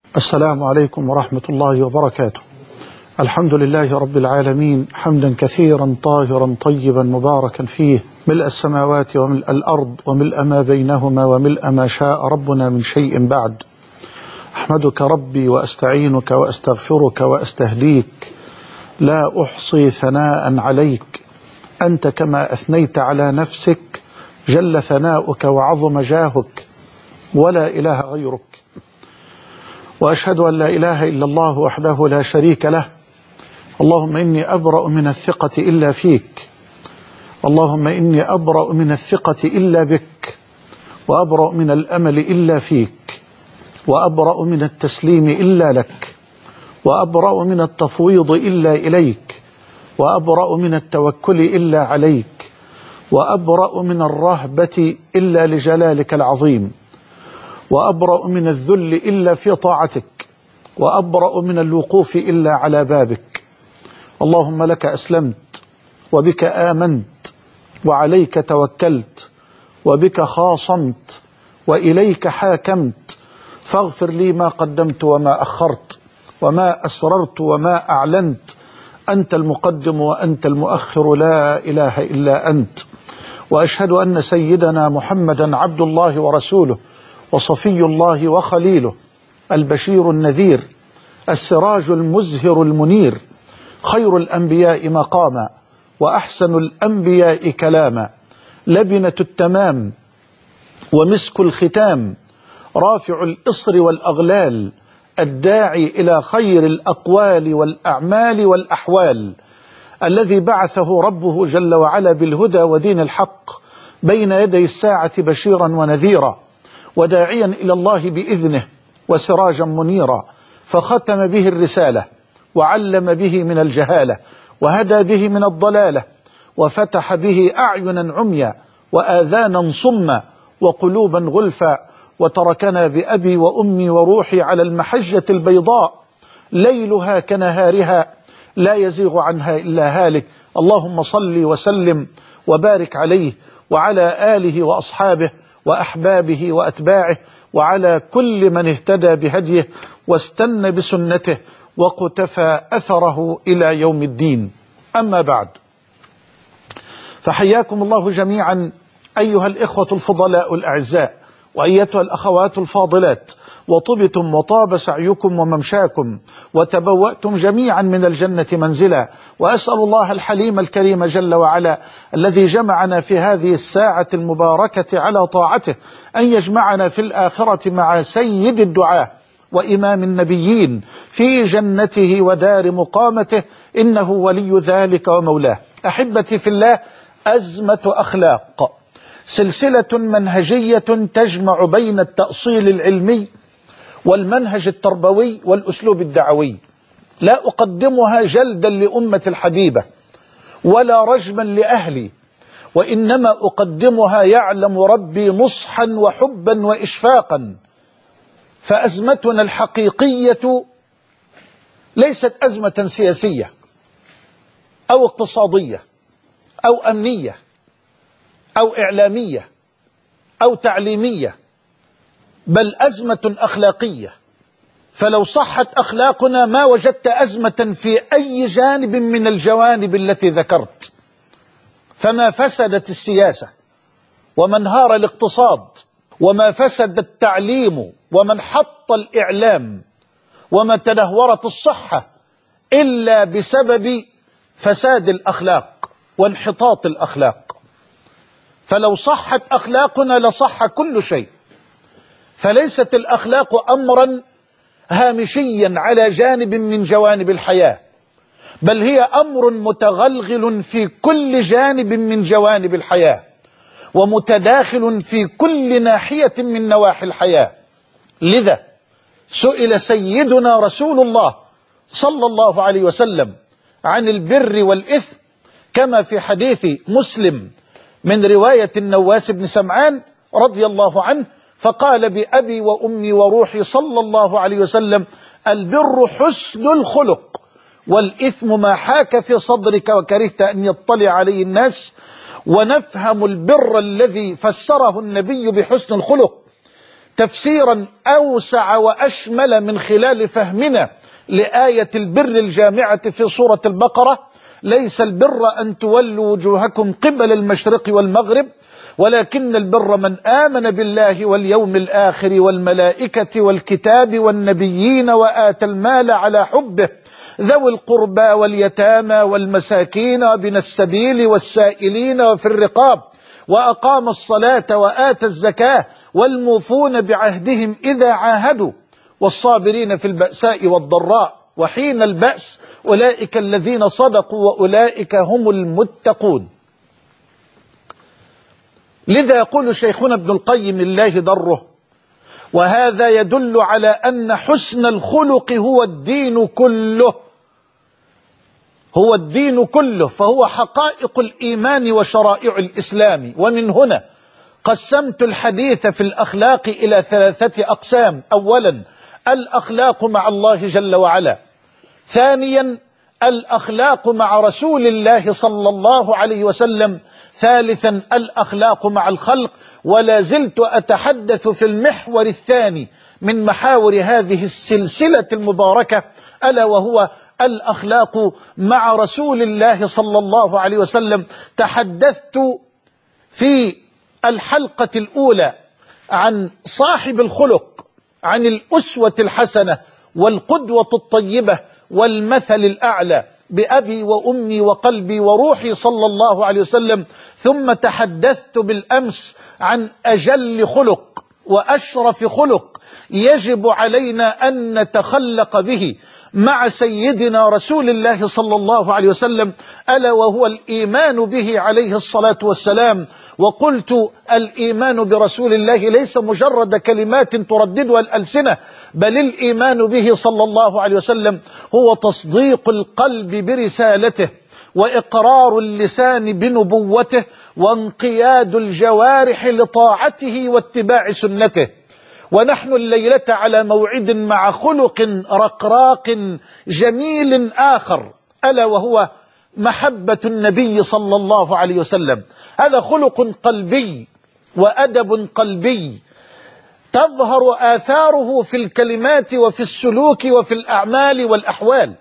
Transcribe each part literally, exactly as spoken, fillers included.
السلام عليكم ورحمة الله وبركاته. الحمد لله رب العالمين، حمدا كثيرا طاهرا طيبا مباركا فيه، ملء السماوات وملء الأرض وملء ما بينهما وملء ما شاء ربنا من شيء بعد. أحمدك ربي وأستعينك وأستغفرك وأستهديك، لا أحصي ثناء عليك، أنت كما أثنيت على نفسك جل ثناؤك وعظم جاهك، ولا إله غيرك. وأشهد أن لا إله إلا الله وحده لا شريك له. اللهم إني أبرأ من الثقة إلا فيك، اللهم إني أبرأ من الثقة إلا بك، وأبرأ من الأمل إلا فيك، وأبرأ من التسليم إلا لك، وأبرأ من التفويض إلا إليك، وأبرأ من التوكل إلا عليك، وأبرأ من الرهبة إلا لجلالك العظيم، وأبرأ من الذل إلا في طاعتك، وأبرأ من الوقوف إلا على بابك. اللهم لك أسلمت، وبك آمنت، وعليك توكلت، وبك خاصمت، وإليك حاكمت، فاغفر لي ما قدمت وما أخرت، وما أسررت وما أعلنت، أنت المقدم وأنت المؤخر، لا إله إلا أنت. وأشهد أن سيدنا محمدا عبد الله ورسوله، وصفي الله وخليله، البشير النذير، السراج المزهر المنير، خير الأنبياء مقاما، وأحسن الأنبياء كلاما، لبنة التمام ومسك الختام، رافع الإصر والأغلال، الداعي إلى خير الأقوال والأعمال والأحوال، الذي بعثه ربه جل وعلا بالهدى ودين الحق بين يدي الساعة بشيرا ونذيرا، وداعيا إلى الله بإذنه، وسراجا منيرا، فختم به الرسالة، وعلم به من الجهالة، وهدى به من الضلالة، وفتح به أعينا عميا، وآذانا صما، وقلوبا غلفا، وتركنا بأبي وأمي وروحي على المحجة البيضاء، ليلها كنهارها، لا يزيغ عنها إلا هالك. اللهم صل وسلم وبارك عليه وعلى آله وأصحابه وأحبابه وأتباعه، وعلى كل من اهتدى بهديه واستنى بسنته وقتفى أثره إلى يوم الدين. أما بعد، فحياكم الله جميعا أيها الإخوة الفضلاء الأعزاء، وأيتها الأخوات الفاضلات، وطبتم وطاب سعيكم وممشاكم، وتبوأتم جميعا من الجنة منزلا. وأسأل الله الحليم الكريم جل وعلا الذي جمعنا في هذه الساعة المباركة على طاعته أن يجمعنا في الآخرة مع سيد الدعاة وإمام النبيين في جنته ودار مقامته، إنه ولي ذلك ومولاه. أحبتي في الله، أزمة أخلاق، سلسلة منهجية تجمع بين التأصيل العلمي والمنهج التربوي والأسلوب الدعوي. لا أقدمها جلدا لأمة الحبيبة ولا رجما لأهلي، وإنما أقدمها يعلم ربي نصحا وحبا وإشفاقا. فأزمتنا الحقيقية ليست أزمة سياسية أو اقتصادية أو أمنية أو إعلامية أو تعليمية، بل أزمة أخلاقية. فلو صحت أخلاقنا ما وجدت أزمة في أي جانب من الجوانب التي ذكرت. فما فسدت السياسة، وما انهار الاقتصاد، وما فسد التعليم، وما انحط الإعلام، وما تدهورت الصحة، إلا بسبب فساد الأخلاق وانحطاط الأخلاق. فلو صحت أخلاقنا لصح كل شيء. فليست الأخلاق أمرا هامشيا على جانب من جوانب الحياة، بل هي أمر متغلغل في كل جانب من جوانب الحياة، ومتداخل في كل ناحية من نواحي الحياة. لذا سئل سيدنا رسول الله صلى الله عليه وسلم عن البر والإثم، كما في حديث مسلم من رواية النواس بن سمعان رضي الله عنه، فقال بأبي وأمي وروحي صلى الله عليه وسلم: البر حسن الخلق، والإثم ما حاك في صدرك وكرهت أن يطلع عليه الناس. ونفهم البر الذي فسره النبي بحسن الخلق تفسيرا أوسع وأشمل من خلال فهمنا لآية البر الجامعة في سورة البقرة: ليس البر أن تولوا وجوهكم قبل المشرق والمغرب ولكن البر من آمن بالله واليوم الآخر والملائكة والكتاب والنبيين وآتى المال على حبه ذوي القربى واليتامى والمساكين وابن السبيل والسائلين وفي الرقاب وأقام الصلاة وآتى الزكاة والموفون بعهدهم إذا عاهدوا والصابرين في البأساء والضراء وحين البأس أولئك الذين صدقوا وأولئك هم المتقون. لذا يقول شيخنا ابن القيم الله ضره: وهذا يدل على أن حسن الخلق هو الدين كله، هو الدين كله، فهو حقائق الإيمان وشرائع الإسلام. ومن هنا قسمت الحديث في الأخلاق إلى ثلاثة أقسام: أولا الأخلاق مع الله جل وعلا، ثانيا الأخلاق مع رسول الله صلى الله عليه وسلم، ثالثا الأخلاق مع الخلق. ولا زلت أتحدث في المحور الثاني من محاور هذه السلسلة المباركة، ألا وهو الأخلاق مع رسول الله صلى الله عليه وسلم. تحدثت في الحلقة الأولى عن صاحب الخلق، عن الأسوة الحسنة والقدوة الطيبة والمثل الأعلى بأبي وأمي وقلبي وروحي صلى الله عليه وسلم. ثم تحدثت بالأمس عن أجل خلق وأشرف خلق يجب علينا أن نتخلق به مع سيدنا رسول الله صلى الله عليه وسلم، ألا وهو الإيمان به عليه الصلاة والسلام. وقلت الإيمان برسول الله ليس مجرد كلمات ترددها الألسنة، بل الإيمان به صلى الله عليه وسلم هو تصديق القلب برسالته وإقرار اللسان بنبوته وانقياد الجوارح لطاعته واتباع سنته. ونحن الليلة على موعد مع خلق رقراق جميل آخر، ألا وهو محبة النبي صلى الله عليه وسلم. هذا خلق قلبي وأدب قلبي تظهر آثاره في الكلمات وفي السلوك وفي الأعمال والأحوال.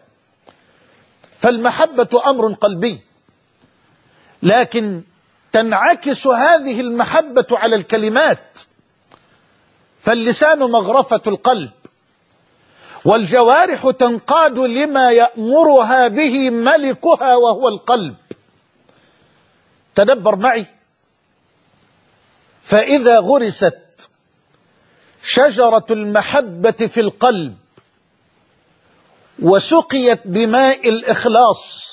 فالمحبة أمر قلبي، لكن تنعكس هذه المحبة على الكلمات، فاللسان مغرفة القلب والجوارح تنقاد لما يأمرها به ملكها وهو القلب. تدبر معي: فإذا غرست شجرة المحبة في القلب وسقيت بماء الإخلاص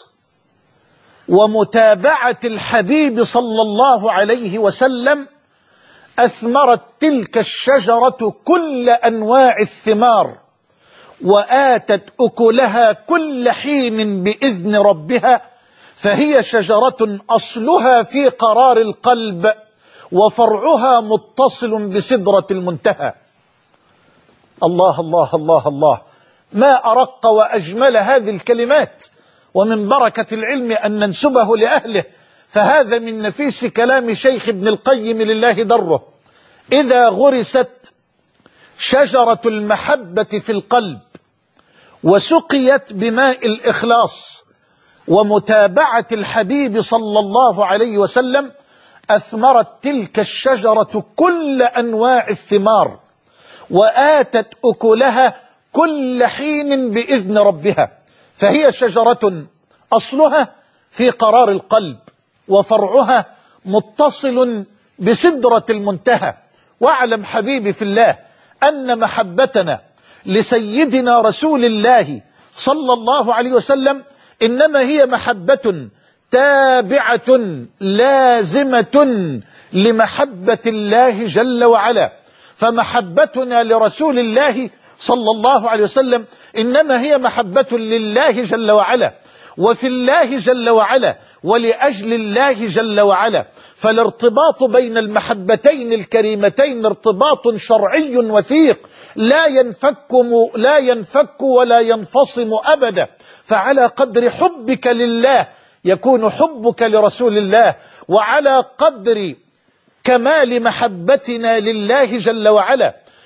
ومتابعة الحبيب صلى الله عليه وسلم، أثمرت تلك الشجرة كل أنواع الثمار وآتت أكلها كل حين بإذن ربها، فهي شجرة أصلها في قرار القلب وفرعها متصل بسدرة المنتهى. الله الله الله الله، ما أرق وأجمل هذه الكلمات، ومن بركة العلم أن ننسبه لأهله، فهذا من نفيس كلام شيخ ابن القيم لله دره: إذا غرست شجرة المحبة في القلب وسقيت بماء الإخلاص ومتابعة الحبيب صلى الله عليه وسلم، أثمرت تلك الشجرة كل أنواع الثمار وآتت أكلها كل حين بإذن ربها، فهي شجرة أصلها في قرار القلب وفرعها متصل بسدرة المنتهى. واعلم حبيبي في الله أن محبتنا لسيدنا رسول الله صلى الله عليه وسلم إنما هي محبة تابعة لازمة لمحبة الله جل وعلا. فمحبتنا لرسول الله صلى الله عليه وسلم إنما هي محبة لله جل وعلا وفي الله جل وعلا ولأجل الله جل وعلا. فالارتباط بين المحبتين الكريمتين ارتباط شرعي وثيق لا ينفك لا ينفك ولا ينفصم أبدا. فعلى قدر حبك لله يكون حبك لرسول الله، وعلى قدر كمال محبتنا لله جل وعلا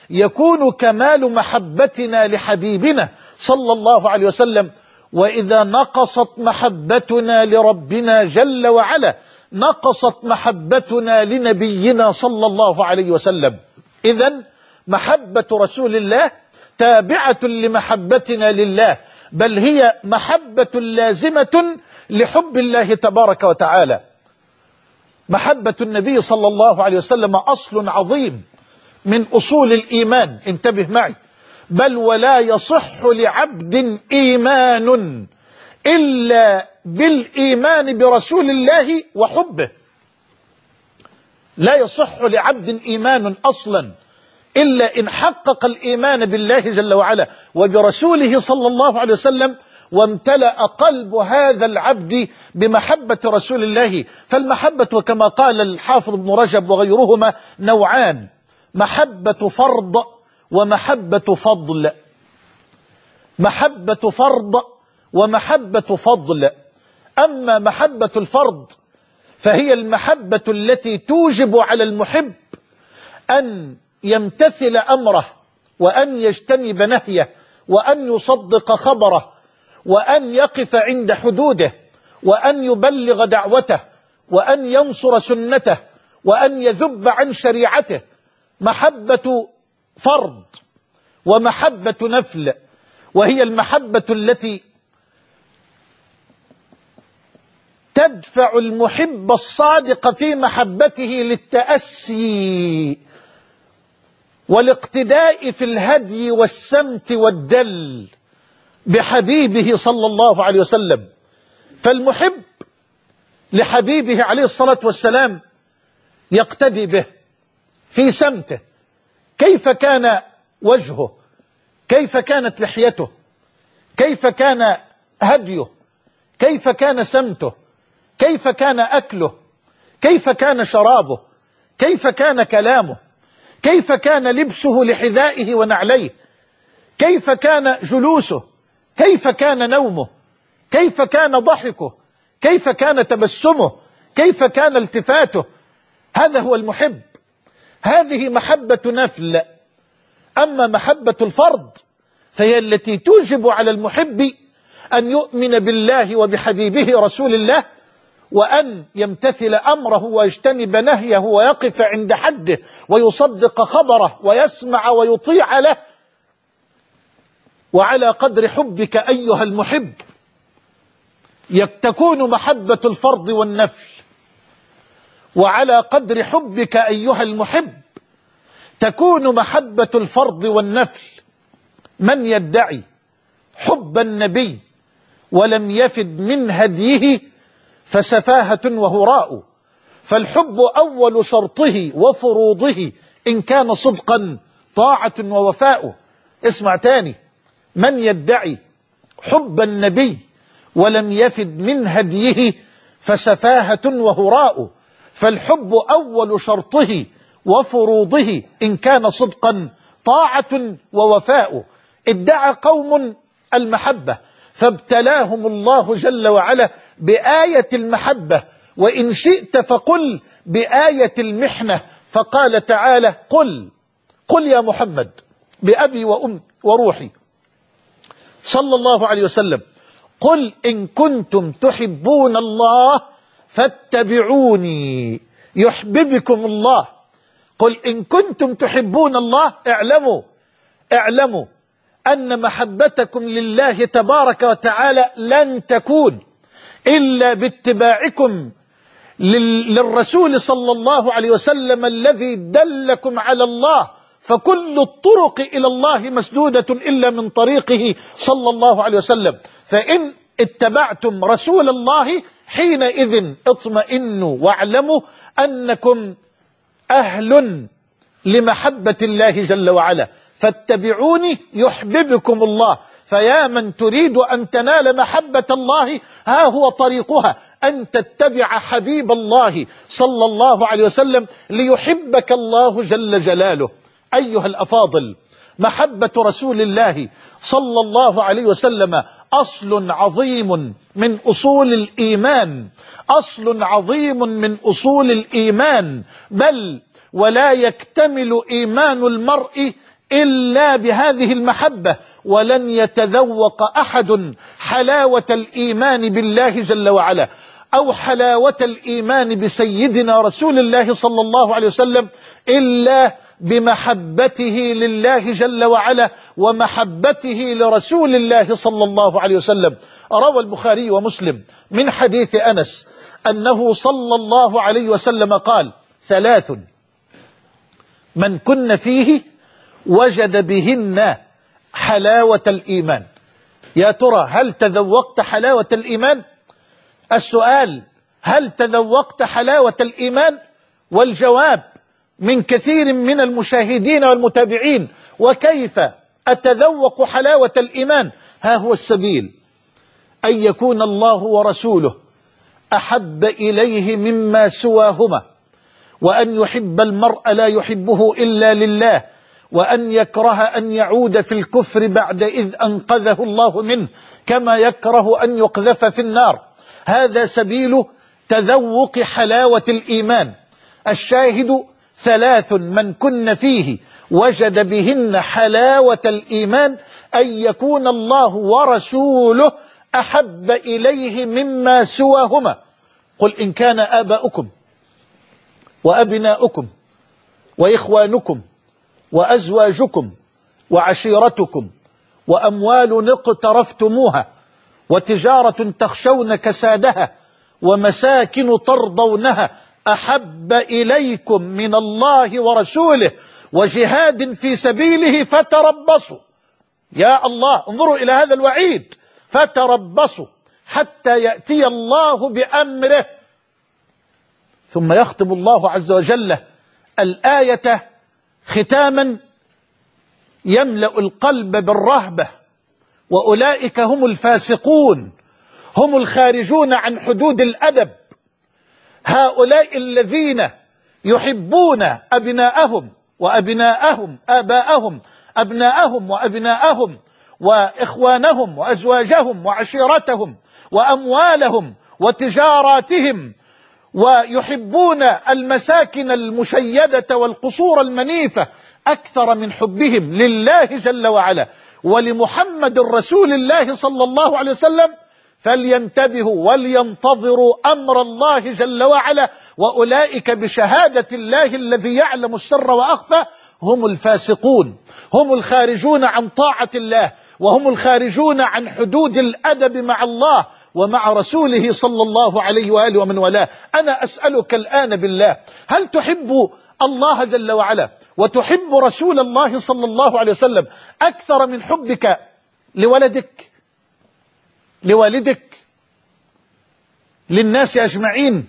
يكون كمال محبتنا لحبيبنا صلى الله عليه وسلم. وإذا نقصت محبتنا لربنا جل وعلا نقصت محبتنا لنبينا صلى الله عليه وسلم. إذن محبة رسول الله تابعة لمحبتنا لله، بل هي محبة لازمة لحب الله تبارك وتعالى. محبة النبي صلى الله عليه وسلم أصل عظيم من أصول الإيمان، انتبه معي، بل ولا يصح لعبد إيمان إلا بالإيمان برسول الله وحبه. لا يصح لعبد إيمان أصلا إلا إن حقق الإيمان بالله جل وعلا وبرسوله صلى الله عليه وسلم، وامتلأ قلب هذا العبد بمحبة رسول الله. فالمحبة كما قال الحافظ ابن رجب وغيرهما نوعان: محبة فرض ومحبة فضل. محبة فرض ومحبة فضل. أما محبة الفرض فهي المحبة التي توجب على المحب أن يمتثل أمره، وأن يجتنب نهيه، وأن يصدق خبره، وأن يقف عند حدوده، وأن يبلغ دعوته، وأن ينصر سنته، وأن يذب عن شريعته. محبة فرض ومحبة نفل، وهي المحبة التي تدفع المحب الصادق في محبته للتأسي والاقتداء في الهدي والسمت والدل بحبيبه صلى الله عليه وسلم. فالمحب لحبيبه عليه الصلاة والسلام يقتدي به في سمته، كيف كان وجهه، كيف كانت لحيته، كيف كان هديه، كيف كان سمته، كيف كان أكله، كيف كان شرابه، كيف كان كلامه، كيف كان لبسه لحذائه ونعليه، كيف كان جلوسه، كيف كان نومه، كيف كان ضحكه، كيف كان تبسمه، كيف كان التفاته. هذا هو المحب. هذه محبة نفل. أما محبة الفرض فهي التي توجب على المحب أن يؤمن بالله وبحبيبه رسول الله، وأن يمتثل أمره ويجتنب نهيه ويقف عند حده ويصدق خبره ويسمع ويطيع له. وعلى قدر حبك أيها المحب تكون محبة الفرض والنفل، وعلى قدر حبك أيها المحب تكون محبة الفرض والنفل. من يدعي حب النبي ولم يفد من هديه فسفاهة وهراء. فالحب أول شرطه وفروضه إن كان صدقا طاعة ووفاء. اسمع تاني: من يدعي حب النبي ولم يفد من هديه فسفاهة وهراء. فالحب أول شرطه وفروضه إن كان صدقا طاعة ووفاء. ادعى قوم المحبة فابتلاهم الله جل وعلا بآية المحبة، وإن شئت فقل بآية المحنة. فقال تعالى: قل قل يا محمد بأبي وأم وروحي صلى الله عليه وسلم، قل إن كنتم تحبون الله فاتبعوني يحببكم الله. قل إن كنتم تحبون الله، اعلموا اعلموا أن محبتكم لله تبارك وتعالى لن تكون إلا باتباعكم للرسول صلى الله عليه وسلم الذي دلكم على الله. فكل الطرق إلى الله مسدودة إلا من طريقه صلى الله عليه وسلم. فإن اتبعتم رسول الله حينئذ اطمئنوا واعلموا أنكم أهل لمحبة الله جل وعلا. فاتبعوني يحببكم الله. فيا من تريد أن تنال محبة الله ها هو طريقها: أن تتبع حبيب الله صلى الله عليه وسلم ليحبك الله جل جلاله. أيها الأفاضل، محبة رسول الله صلى الله عليه وسلم أصل عظيم من أصول الإيمان، أصل عظيم من أصول الإيمان، بل ولا يكتمل إيمان المرء إلا بهذه المحبة، ولن يتذوق أحد حلاوة الإيمان بالله جل وعلا أو حلاوة الإيمان بسيدنا رسول الله صلى الله عليه وسلم إلا بمحبته لله جل وعلا ومحبته لرسول الله صلى الله عليه وسلم. روى البخاري ومسلم من حديث أنس أنه صلى الله عليه وسلم قال: ثلاث من كن فيه وجد بهن حلاوة الإيمان. يا ترى هل تذوقت حلاوة الإيمان؟ السؤال: هل تذوقت حلاوة الإيمان؟ والجواب من كثير من المشاهدين والمتابعين: وكيف أتذوق حلاوة الإيمان؟ ها هو السبيل: أن يكون الله ورسوله أحب إليه مما سواهما، وأن يحب المرء لا يحبه إلا لله، وأن يكره أن يعود في الكفر بعد إذ أنقذه الله منه، كما يكره أن يقذف في النار. هذا سبيل تذوق حلاوة الإيمان. الشاهد: ثلاث من كن فيه وجد بهن حلاوة الإيمان: أن يكون الله ورسوله أحب إليه مما سواهما. قل إن كان آباؤكم وأبناؤكم وإخوانكم وأزواجكم وعشيرتكم وأموال اقترفتموها وتجارة تخشون كسادها ومساكن ترضونها أحب إليكم من الله ورسوله وجهاد في سبيله فتربصوا. يا الله، انظروا إلى هذا الوعيد: فتربصوا حتى يأتي الله بأمره. ثم يختم الله عز وجل الآية ختاما يملأ القلب بالرهبة: وأولئك هم الفاسقون، هم الخارجون عن حدود الأدب. هؤلاء الذين يحبون أبناءهم وأبناءهم آباءهم، أبناءهم وأبناءهم وإخوانهم وأزواجهم وعشيرتهم وأموالهم وتجاراتهم، ويحبون المساكن المشيدة والقصور المنيفة أكثر من حبهم لله جل وعلا ولمحمد رسول الله صلى الله عليه وسلم، فلينتبهوا ولينتظروا أمر الله جل وعلا. وأولئك بشهادة الله الذي يعلم السر وأخفى هم الفاسقون، هم الخارجون عن طاعة الله، وهم الخارجون عن حدود الأدب مع الله ومع رسوله صلى الله عليه وآله ومن والاه. أنا أسألك الآن بالله: هل تحب الله جل وعلا وتحب رسول الله صلى الله عليه وسلم أكثر من حبك لولدك، لوالدك، للناس أجمعين؟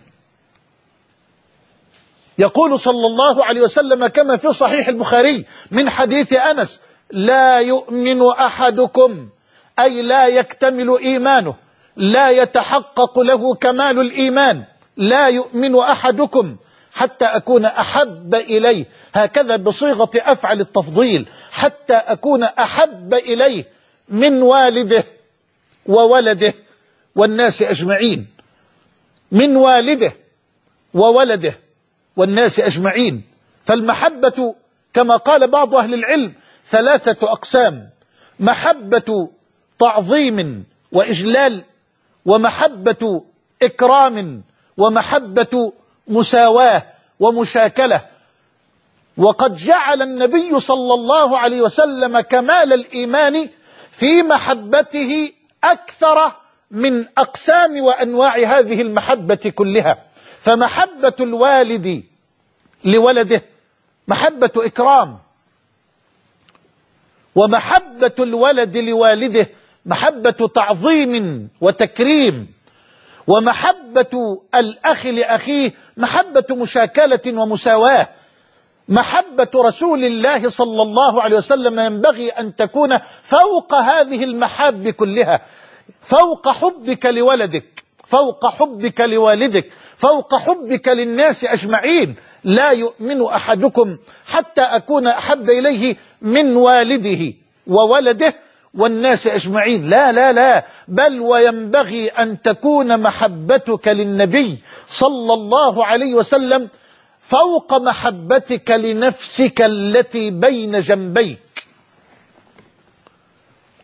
يقول صلى الله عليه وسلم كما في صحيح البخاري من حديث أنس: لا يؤمن أحدكم، أي لا يكتمل إيمانه، لا يتحقق له كمال الإيمان، لا يؤمن أحدكم حتى أكون أحب إليه، هكذا بصيغة أفعل التفضيل، حتى أكون أحب إليه من والده وولده والناس أجمعين، من والده وولده والناس أجمعين. فالمحبة كما قال بعض أهل العلم ثلاثة أقسام: محبة تعظيم وإجلال، ومحبة إكرام، ومحبة مساواة ومشاكلة. وقد جعل النبي صلى الله عليه وسلم كمال الإيمان في محبته أكثر من أقسام وأنواع هذه المحبة كلها. فمحبة الوالد لولده محبة إكرام، ومحبة الولد لوالده محبة تعظيم وتكريم، ومحبة الأخ لأخيه محبة مشاكلة ومساواة. محبة رسول الله صلى الله عليه وسلم ينبغي أن تكون فوق هذه المحاب كلها، فوق حبك لولدك، فوق حبك لوالدك، فوق حبك للناس أجمعين. لا يؤمن أحدكم حتى أكون أحب إليه من والده وولده والناس أجمعين. لا لا لا، بل وينبغي أن تكون محبتك للنبي صلى الله عليه وسلم فوق محبتك لنفسك التي بين جنبيك.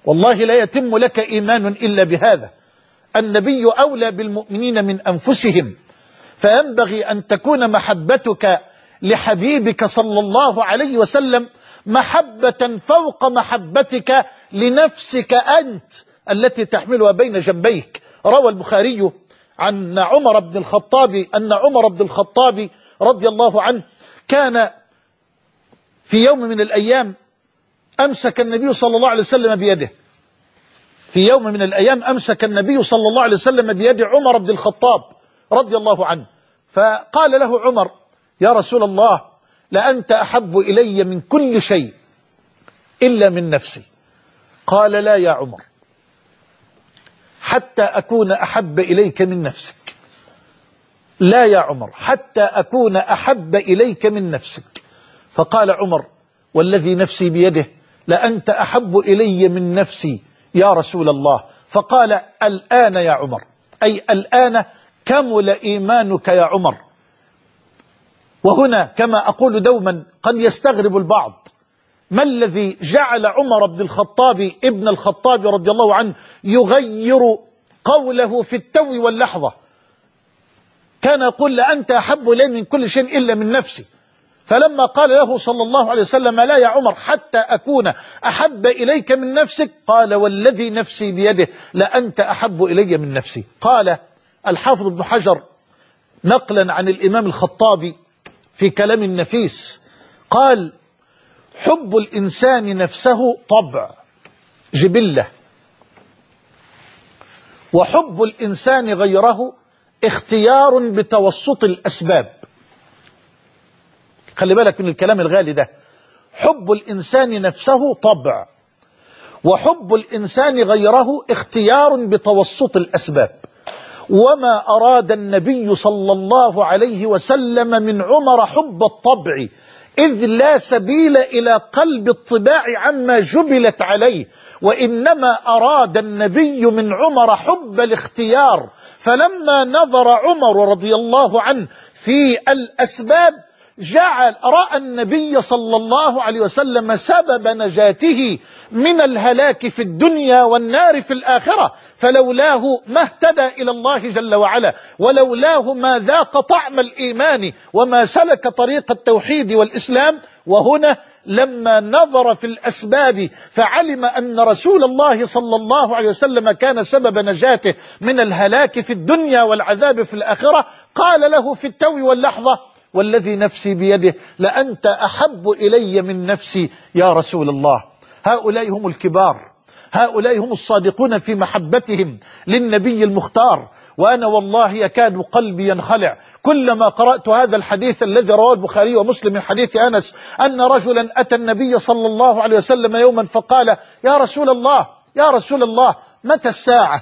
والله لا يتم لك إيمان إلا بهذا. النبي أولى بالمؤمنين من أنفسهم، فينبغي أن تكون محبتك لحبيبك صلى الله عليه وسلم محبة فوق محبتك لنفسك أنت التي تحملها بين جنبيك. روى البخاري عن عمر بن الخطاب أن عمر بن الخطاب رضي الله عنه كان في يوم من الأيام أمسك النبي صلى الله عليه وسلم بيده في يوم من الأيام أمسك النبي صلى الله عليه وسلم بيد عمر بن الخطاب رضي الله عنه، فقال له عمر: يا رسول الله، لأنت أحب إلي من كل شيء إلا من نفسي. قال: لا يا عمر، حتى أكون أحب إليك من نفسك. لا يا عمر، حتى أكون أحب إليك من نفسك. فقال عمر: والذي نفسي بيده لأنت أحب إلي من نفسي يا رسول الله. فقال: الآن يا عمر، أي الآن كمل إيمانك يا عمر. وهنا كما أقول دوما قد يستغرب البعض: ما الذي جعل عمر بن الخطاب ابن الخطاب رضي الله عنه يغير قوله في التو واللحظة؟ كان يقول: لأنت أحب إلي من كل شيء إلا من نفسي. فلما قال له صلى الله عليه وسلم: لا يا عمر، حتى أكون أحب إليك من نفسك، قال: والذي نفسي بيده لأنت أحب إلي من نفسي. قال الحافظ ابن حجر نقلا عن الإمام الخطابي في كلام نفيس، قال: حب الإنسان نفسه طبع جبلة، وحب الإنسان غيره اختيار بتوسط الأسباب. خلي بالك من الكلام الغالي ده. حب الإنسان نفسه طبع، وحب الإنسان غيره اختيار بتوسط الأسباب. وما أراد النبي صلى الله عليه وسلم من عمر حب الطبع، إذ لا سبيل إلى قلب الطباع عما جبلت عليه، وإنما أراد النبي من عمر حب الاختيار. فلما نظر عمر رضي الله عنه في الأسباب جعل رأى النبي صلى الله عليه وسلم سبب نجاته من الهلاك في الدنيا والنار في الآخرة، فلولاه ما اهتدى إلى الله جل وعلا، ولولاه ما ذاق طعم الإيمان وما سلك طريق التوحيد والإسلام. وهنا لما نظر في الأسباب فعلم أن رسول الله صلى الله عليه وسلم كان سبب نجاته من الهلاك في الدنيا والعذاب في الآخرة، قال له في التو واللحظة: والذي نفسي بيده لأنت أحب إلي من نفسي يا رسول الله. هؤلاء هم الكبار، هؤلاء هم الصادقون في محبتهم للنبي المختار. وأنا والله يكاد قلبي ينخلع كلما قرأت هذا الحديث الذي رواه البخاري ومسلم من حديث أنس أن رجلا أتى النبي صلى الله عليه وسلم يوما فقال: يا رسول الله، يا رسول الله، متى الساعة؟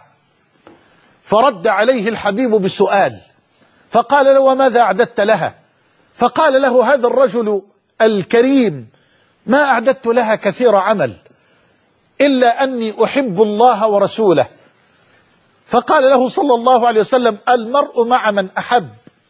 فرد عليه الحبيب بسؤال، فقال له: وماذا أعددت لها؟ فقال له هذا الرجل الكريم: ما أعددت لها كثير عمل إلا أني أحب الله ورسوله. فقال له صلى الله عليه وسلم: المرء مع من أحب،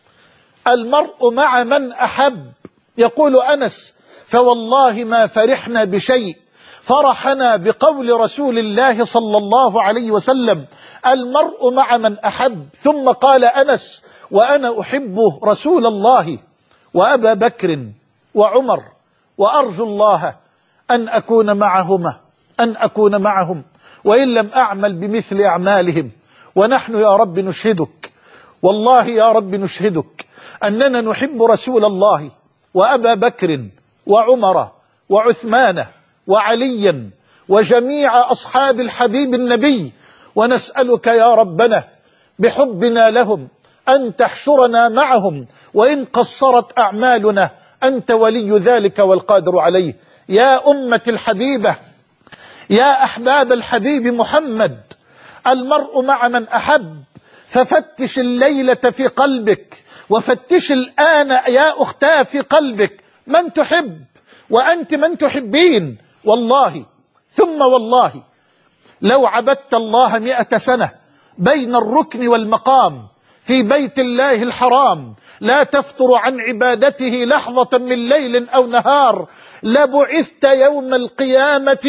المرء مع من أحب. يقول أنس: فوالله ما فرحنا بشيء فرحنا بقول رسول الله صلى الله عليه وسلم: المرء مع من أحب. ثم قال أنس: وأنا أحب رسول الله وأبا بكر وعمر، وأرجو الله أن أكون معهما أن أكون معهم وإن لم أعمل بمثل أعمالهم. ونحن يا رب نشهدك، والله يا رب نشهدك أننا نحب رسول الله وأبا بكر وعمر وعثمان وعليا وجميع أصحاب الحبيب النبي، ونسألك يا ربنا بحبنا لهم أن تحشرنا معهم، وإن قصرت أعمالنا أنت ولي ذلك والقادر عليه. يا أمة الحبيبة، يا أحباب الحبيب محمد، المرء مع من أحب. ففتش الليلة في قلبك، وفتش الآن يا أختاه في قلبك من تحب، وأنت من تحبين. والله ثم والله لو عبدت الله مئة سنة بين الركن والمقام في بيت الله الحرام لا تفتر عن عبادته لحظة من ليل أو نهار، لبعثت يوم القيامة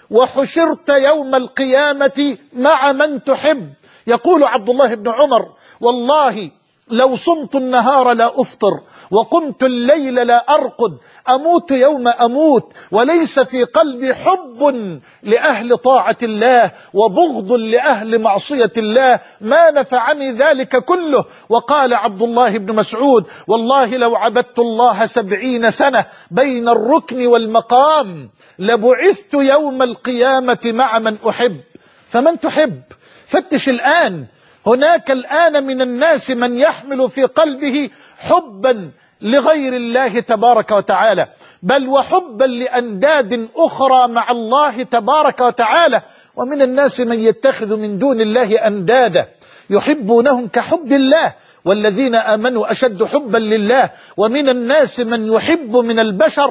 وحشرت يوم القيامة مع من تحب. يقول عبد الله بن عمر: والله لو صمت النهار لا أفطر وقمت الليل لا أرقد، أموت يوم أموت وليس في قلبي حب لأهل طاعة الله وبغض لأهل معصية الله، ما نفعني ذلك كله. وقال عبد الله بن مسعود: والله لو عبدت الله سبعين سنة بين الركن والمقام لبعثت يوم القيامة مع من أحب. فمن تحب؟ فتش الآن. هناك الآن من الناس من يحمل في قلبه حبا لغير الله تبارك وتعالى، بل وحبا لأنداد أخرى مع الله تبارك وتعالى. ومن الناس من يتخذ من دون الله أندادا يحبونهم كحب الله، والذين آمنوا أشد حبا لله. ومن الناس من يحب من البشر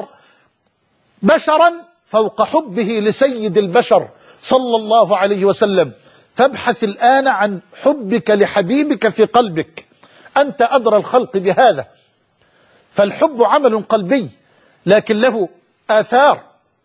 بشرا فوق حبه لسيد البشر صلى الله عليه وسلم. فابحث الآن عن حبك لحبيبك في قلبك، أنت أدرى الخلق بهذا. فالحب عمل قلبي لكن له آثار،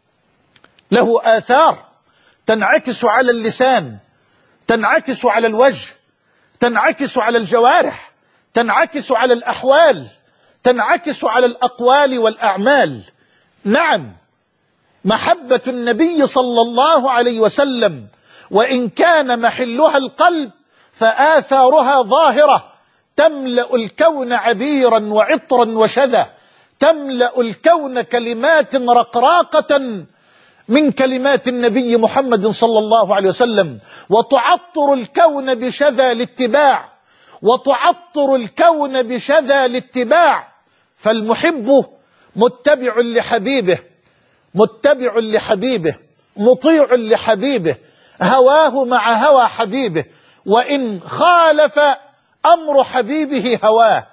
له آثار تنعكس على اللسان، تنعكس على الوجه، تنعكس على الجوارح، تنعكس على الأحوال، تنعكس على الأقوال والأعمال. نعم، محبة النبي صلى الله عليه وسلم وإن كان محلها القلب فآثارها ظاهرة، تملأ الكون عبيرا وعطرا وشذا، تملأ الكون كلمات رقراقة من كلمات النبي محمد صلى الله عليه وسلم، وتعطر الكون بشذا الاتباع، وتعطر الكون بشذا الاتباع. فالمحب متبع لحبيبه، متبع لحبيبه، مطيع لحبيبه، هواه مع هوى حبيبه، وإن خالف أمر حبيبه هواه،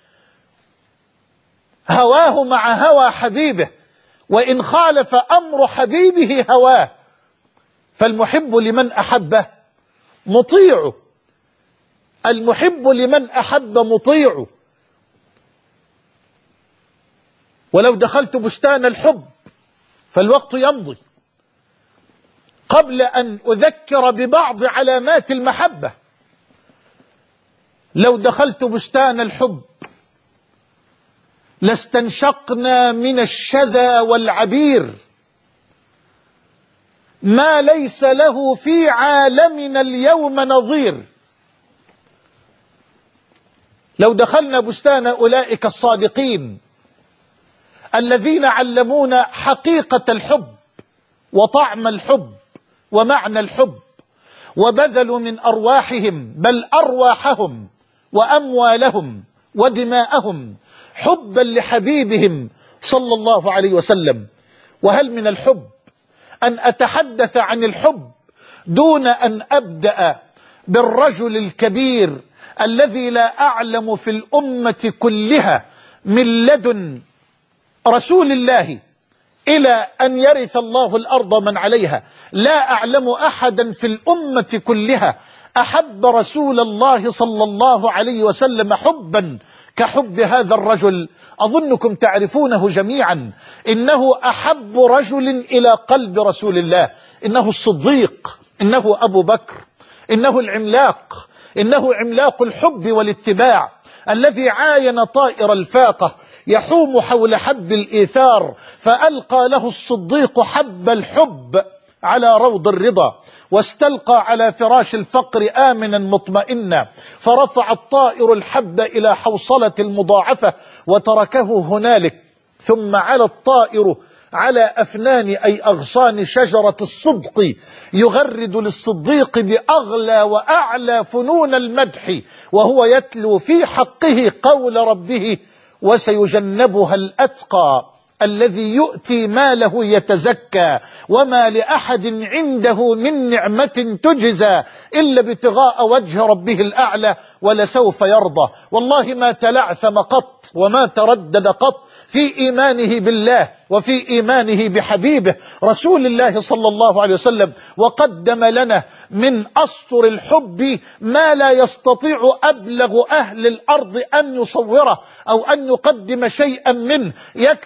هواه مع هوى حبيبه، وإن خالف أمر حبيبه هواه. فالمحب لمن أحبه مطيع، المحب لمن أحب مطيع. ولو دخلت بستان الحب فالوقت يمضي قبل أن أذكر ببعض علامات المحبة. لو دخلت بستان الحب لاستنشقنا من الشذا والعبير ما ليس له في عالمنا اليوم نظير. لو دخلنا بستان أولئك الصادقين الذين علمونا حقيقة الحب وطعم الحب ومعنى الحب، وبذلوا من أرواحهم بل أرواحهم وأموالهم ودماءهم حبا لحبيبهم صلى الله عليه وسلم. وهل من الحب أن أتحدث عن الحب دون أن أبدأ بالرجل الكبير الذي لا أعلم في الأمة كلها من لدن رسول الله إلى أن يرث الله الأرض من عليها، لا أعلم أحدا في الأمة كلها أحب رسول الله صلى الله عليه وسلم حبا كحب هذا الرجل. أظنكم تعرفونه جميعا، إنه أحب رجل إلى قلب رسول الله، إنه الصديق، إنه أبو بكر، إنه العملاق، إنه عملاق الحب والاتباع الذي عاين طائر الفاقة يحوم حول حب الإيثار، فألقى له الصديق حب الحب على روض الرضا، واستلقى على فراش الفقر آمنا مطمئنا، فرفع الطائر الحب إلى حوصلة المضاعفة وتركه هنالك. ثم على الطائر على أفنان أي أغصان شجرة الصدق يغرد للصديق بأغلى وأعلى فنون المدح، وهو يتلو في حقه قول ربه: وسيجنبها الأتقى الذي يؤتي ماله يتزكى وما لأحد عنده من نعمة تجزى إلا ابتغاء وجه ربه الأعلى ولسوف يرضى. والله ما تلعثم قط وما تردد قط في إيمانه بالله وفي إيمانه بحبيبه رسول الله صلى الله عليه وسلم، وقدم لنا من أسطر الحب ما لا يستطيع أبلغ أهل الأرض أن يصوره أو أن يقدم شيئا منه. يكفي أن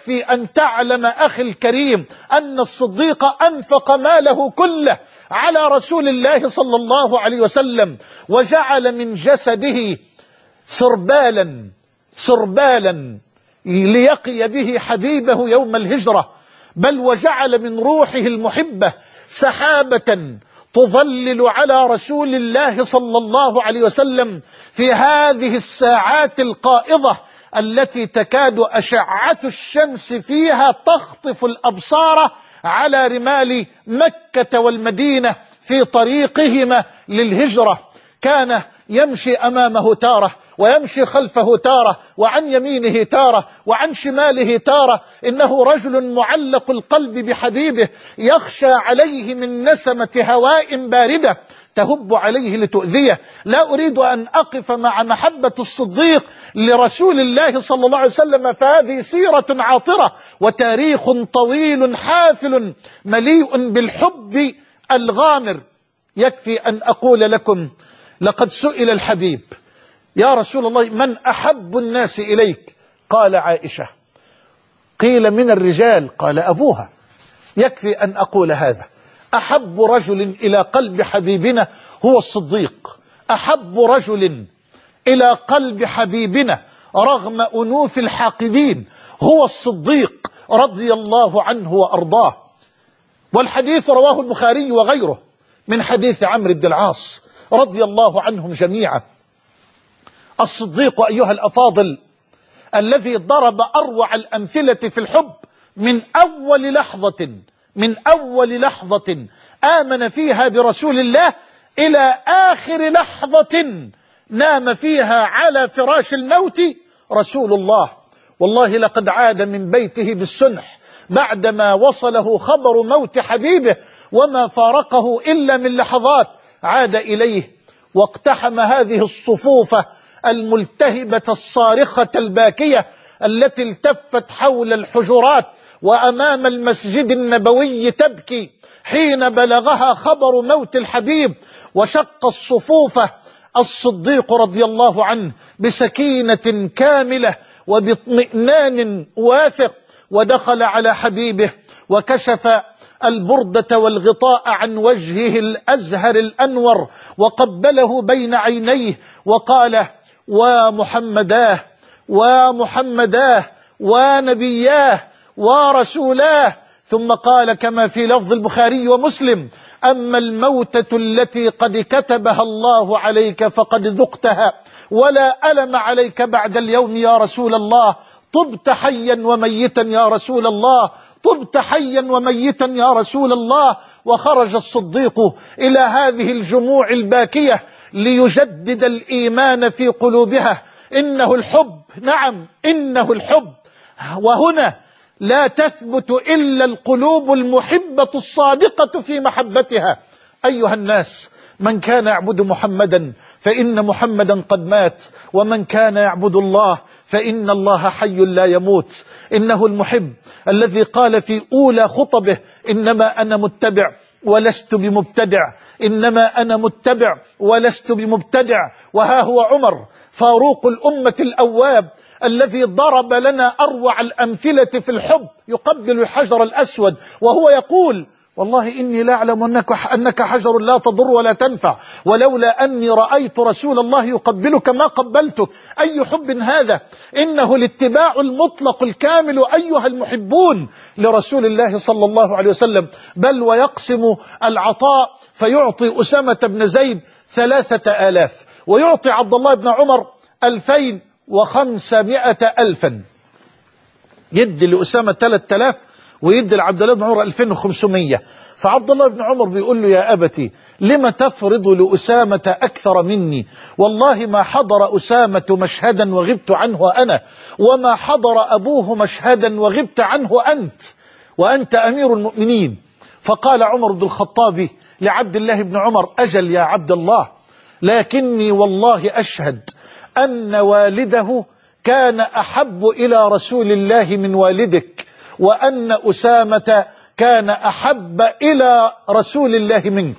أن تعلم أخي الكريم أن الصديق أنفق ماله كله على رسول الله صلى الله عليه وسلم، وجعل من جسده سربالا سربالا ليقي به حبيبه يوم الهجرة، بل وجعل من روحه المحبة سحابة تظلل على رسول الله صلى الله عليه وسلم في هذه الساعات القائضة التي تكاد أشعة الشمس فيها تخطف الأبصار على رمال مكة والمدينة في طريقهما للهجرة. كان يمشي أمامه تارة ويمشي خلفه تارة، وعن يمينه تارة وعن شماله تارة. إنه رجل معلق القلب بحبيبه، يخشى عليه من نسمة هواء باردة تهب عليه لتؤذيه. لا أريد أن أقف مع محبة الصديق لرسول الله صلى الله عليه وسلم، فهذه سيرة عاطرة وتاريخ طويل حافل مليء بالحب الغامر. يكفي أن أقول لكم لقد سئل الحبيب: يا رسول الله من أحب الناس إليك؟ قال عائشة. قيل من الرجال؟ قال أبوها. يكفي أن أقول هذا: أحب رجل إلى قلب حبيبنا هو الصديق، أحب رجل إلى قلب حبيبنا رغم أنوف الحاقدين هو الصديق رضي الله عنه وأرضاه. والحديث رواه البخاري وغيره من حديث عمرو بن العاص رضي الله عنهم جميعا. الصديق أيها الأفاضل الذي ضرب أروع الأمثلة في الحب من أول لحظة من أول لحظة آمن فيها برسول الله إلى آخر لحظة نام فيها على فراش الموت رسول الله. والله لقد عاد من بيته بالسنح بعدما وصله خبر موت حبيبه، وما فارقه إلا من لحظات. عاد إليه واقتحم هذه الصفوف الملتهبة الصارخة الباكية التي التفت حول الحجرات وأمام المسجد النبوي تبكي حين بلغها خبر موت الحبيب، وشق الصفوف الصديق رضي الله عنه بسكينة كاملة وباطمئنان واثق، ودخل على حبيبه وكشف البردة والغطاء عن وجهه الأزهر الأنور وقبله بين عينيه وقال: ومحمداه ومحمداه ونبياه ورسولاه. ثم قال كما في لفظ البخاري ومسلم: أما الموتة التي قد كتبها الله عليك فقد ذقتها، ولا ألم عليك بعد اليوم يا رسول الله، طبت حيا وميتا يا رسول الله، طبت حيا وميتا يا رسول الله. وخرج الصديق إلى هذه الجموع الباكية ليجدد الإيمان في قلوبها. إنه الحب، نعم إنه الحب، وهنا لا تثبت إلا القلوب المحبة الصادقة في محبتها. أيها الناس، من كان يعبد محمدا فإن محمدا قد مات، ومن كان يعبد الله فإن الله حي لا يموت. إنه المحب الذي قال في أولى خطبه: إنما أنا متبع ولست بمبتدع، إنما أنا متبع ولست بمبتدع. وها هو عمر فاروق الأمة الأواب الذي ضرب لنا أروع الأمثلة في الحب، يقبل الحجر الأسود وهو يقول: والله إني لا أعلم أنك, أنك حجر لا تضر ولا تنفع، ولولا أني رأيت رسول الله يقبلك ما قبلتك. أي حب هذا؟ إنه الاتباع المطلق الكامل أيها المحبون لرسول الله صلى الله عليه وسلم. بل ويقسم العطاء فيعطي أسامة بن زيد ثلاثة آلاف، ويعطي عبد الله بن عمر ألفين وخمسمائة ألفا، يدي لأسامة ثلاثة آلاف ويدي لعبد الله بن عمر ألفين وخمسمائة. فعبد الله بن عمر بيقول له: يا أبتي لما تفرض لأسامة أكثر مني؟ والله ما حضر أسامة مشهدا وغبت عنه أنا، وما حضر أبوه مشهدا وغبت عنه أنت، وأنت أمير المؤمنين. فقال عمر بن الخطاب لعبد الله بن عمر: أجل يا عبد الله، لكني والله أشهد أن والده كان أحب إلى رسول الله من والدك، وأن أسامة كان أحب إلى رسول الله منك.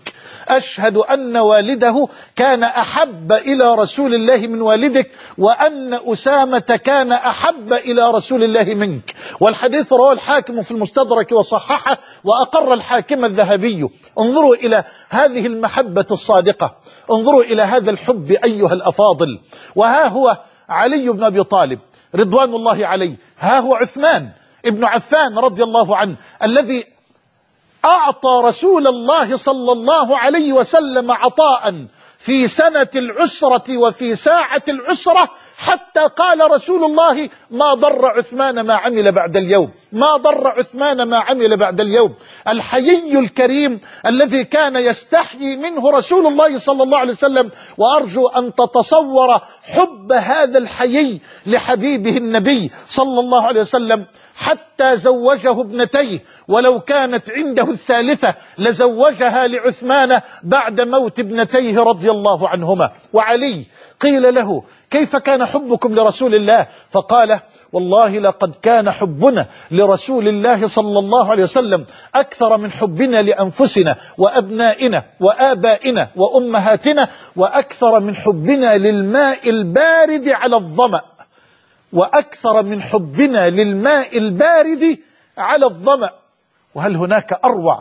أشهد أن والده كان أحب إلى رسول الله من والدك، وأن أسامة كان أحب إلى رسول الله منك. والحديث رواه الحاكم في المستدرك وصححه، وأقر الحاكم الذهبي. انظروا إلى هذه المحبة الصادقة، انظروا إلى هذا الحب أيها الأفاضل. وها هو علي بن أبي طالب رضوان الله عليه، ها هو عثمان ابن عفان رضي الله عنه الذي أعطى رسول الله صلى الله عليه وسلم عطاء في سنة العسرة وفي ساعة العسرة، حتى قال رسول الله: ما ضر عثمان ما عمل بعد اليوم، ما ضر عثمان ما عمل بعد اليوم. الحيي الكريم الذي كان يستحيي منه رسول الله صلى الله عليه وسلم. وأرجو أن تتصور حب هذا الحيي لحبيبه النبي صلى الله عليه وسلم حتى زوجه ابنتيه، ولو كانت عنده الثالثة لزوجها لعثمان بعد موت ابنتيه رضي الله عنهما. وعلي قيل له: كيف كان حبكم لرسول الله؟ فقال: والله لقد كان حبنا لرسول الله صلى الله عليه وسلم أكثر من حبنا لأنفسنا وأبنائنا وآبائنا وأمهاتنا، وأكثر من حبنا للماء البارد على الظمأ، وأكثر من حبنا للماء البارد على الظمأ. وهل هناك أروع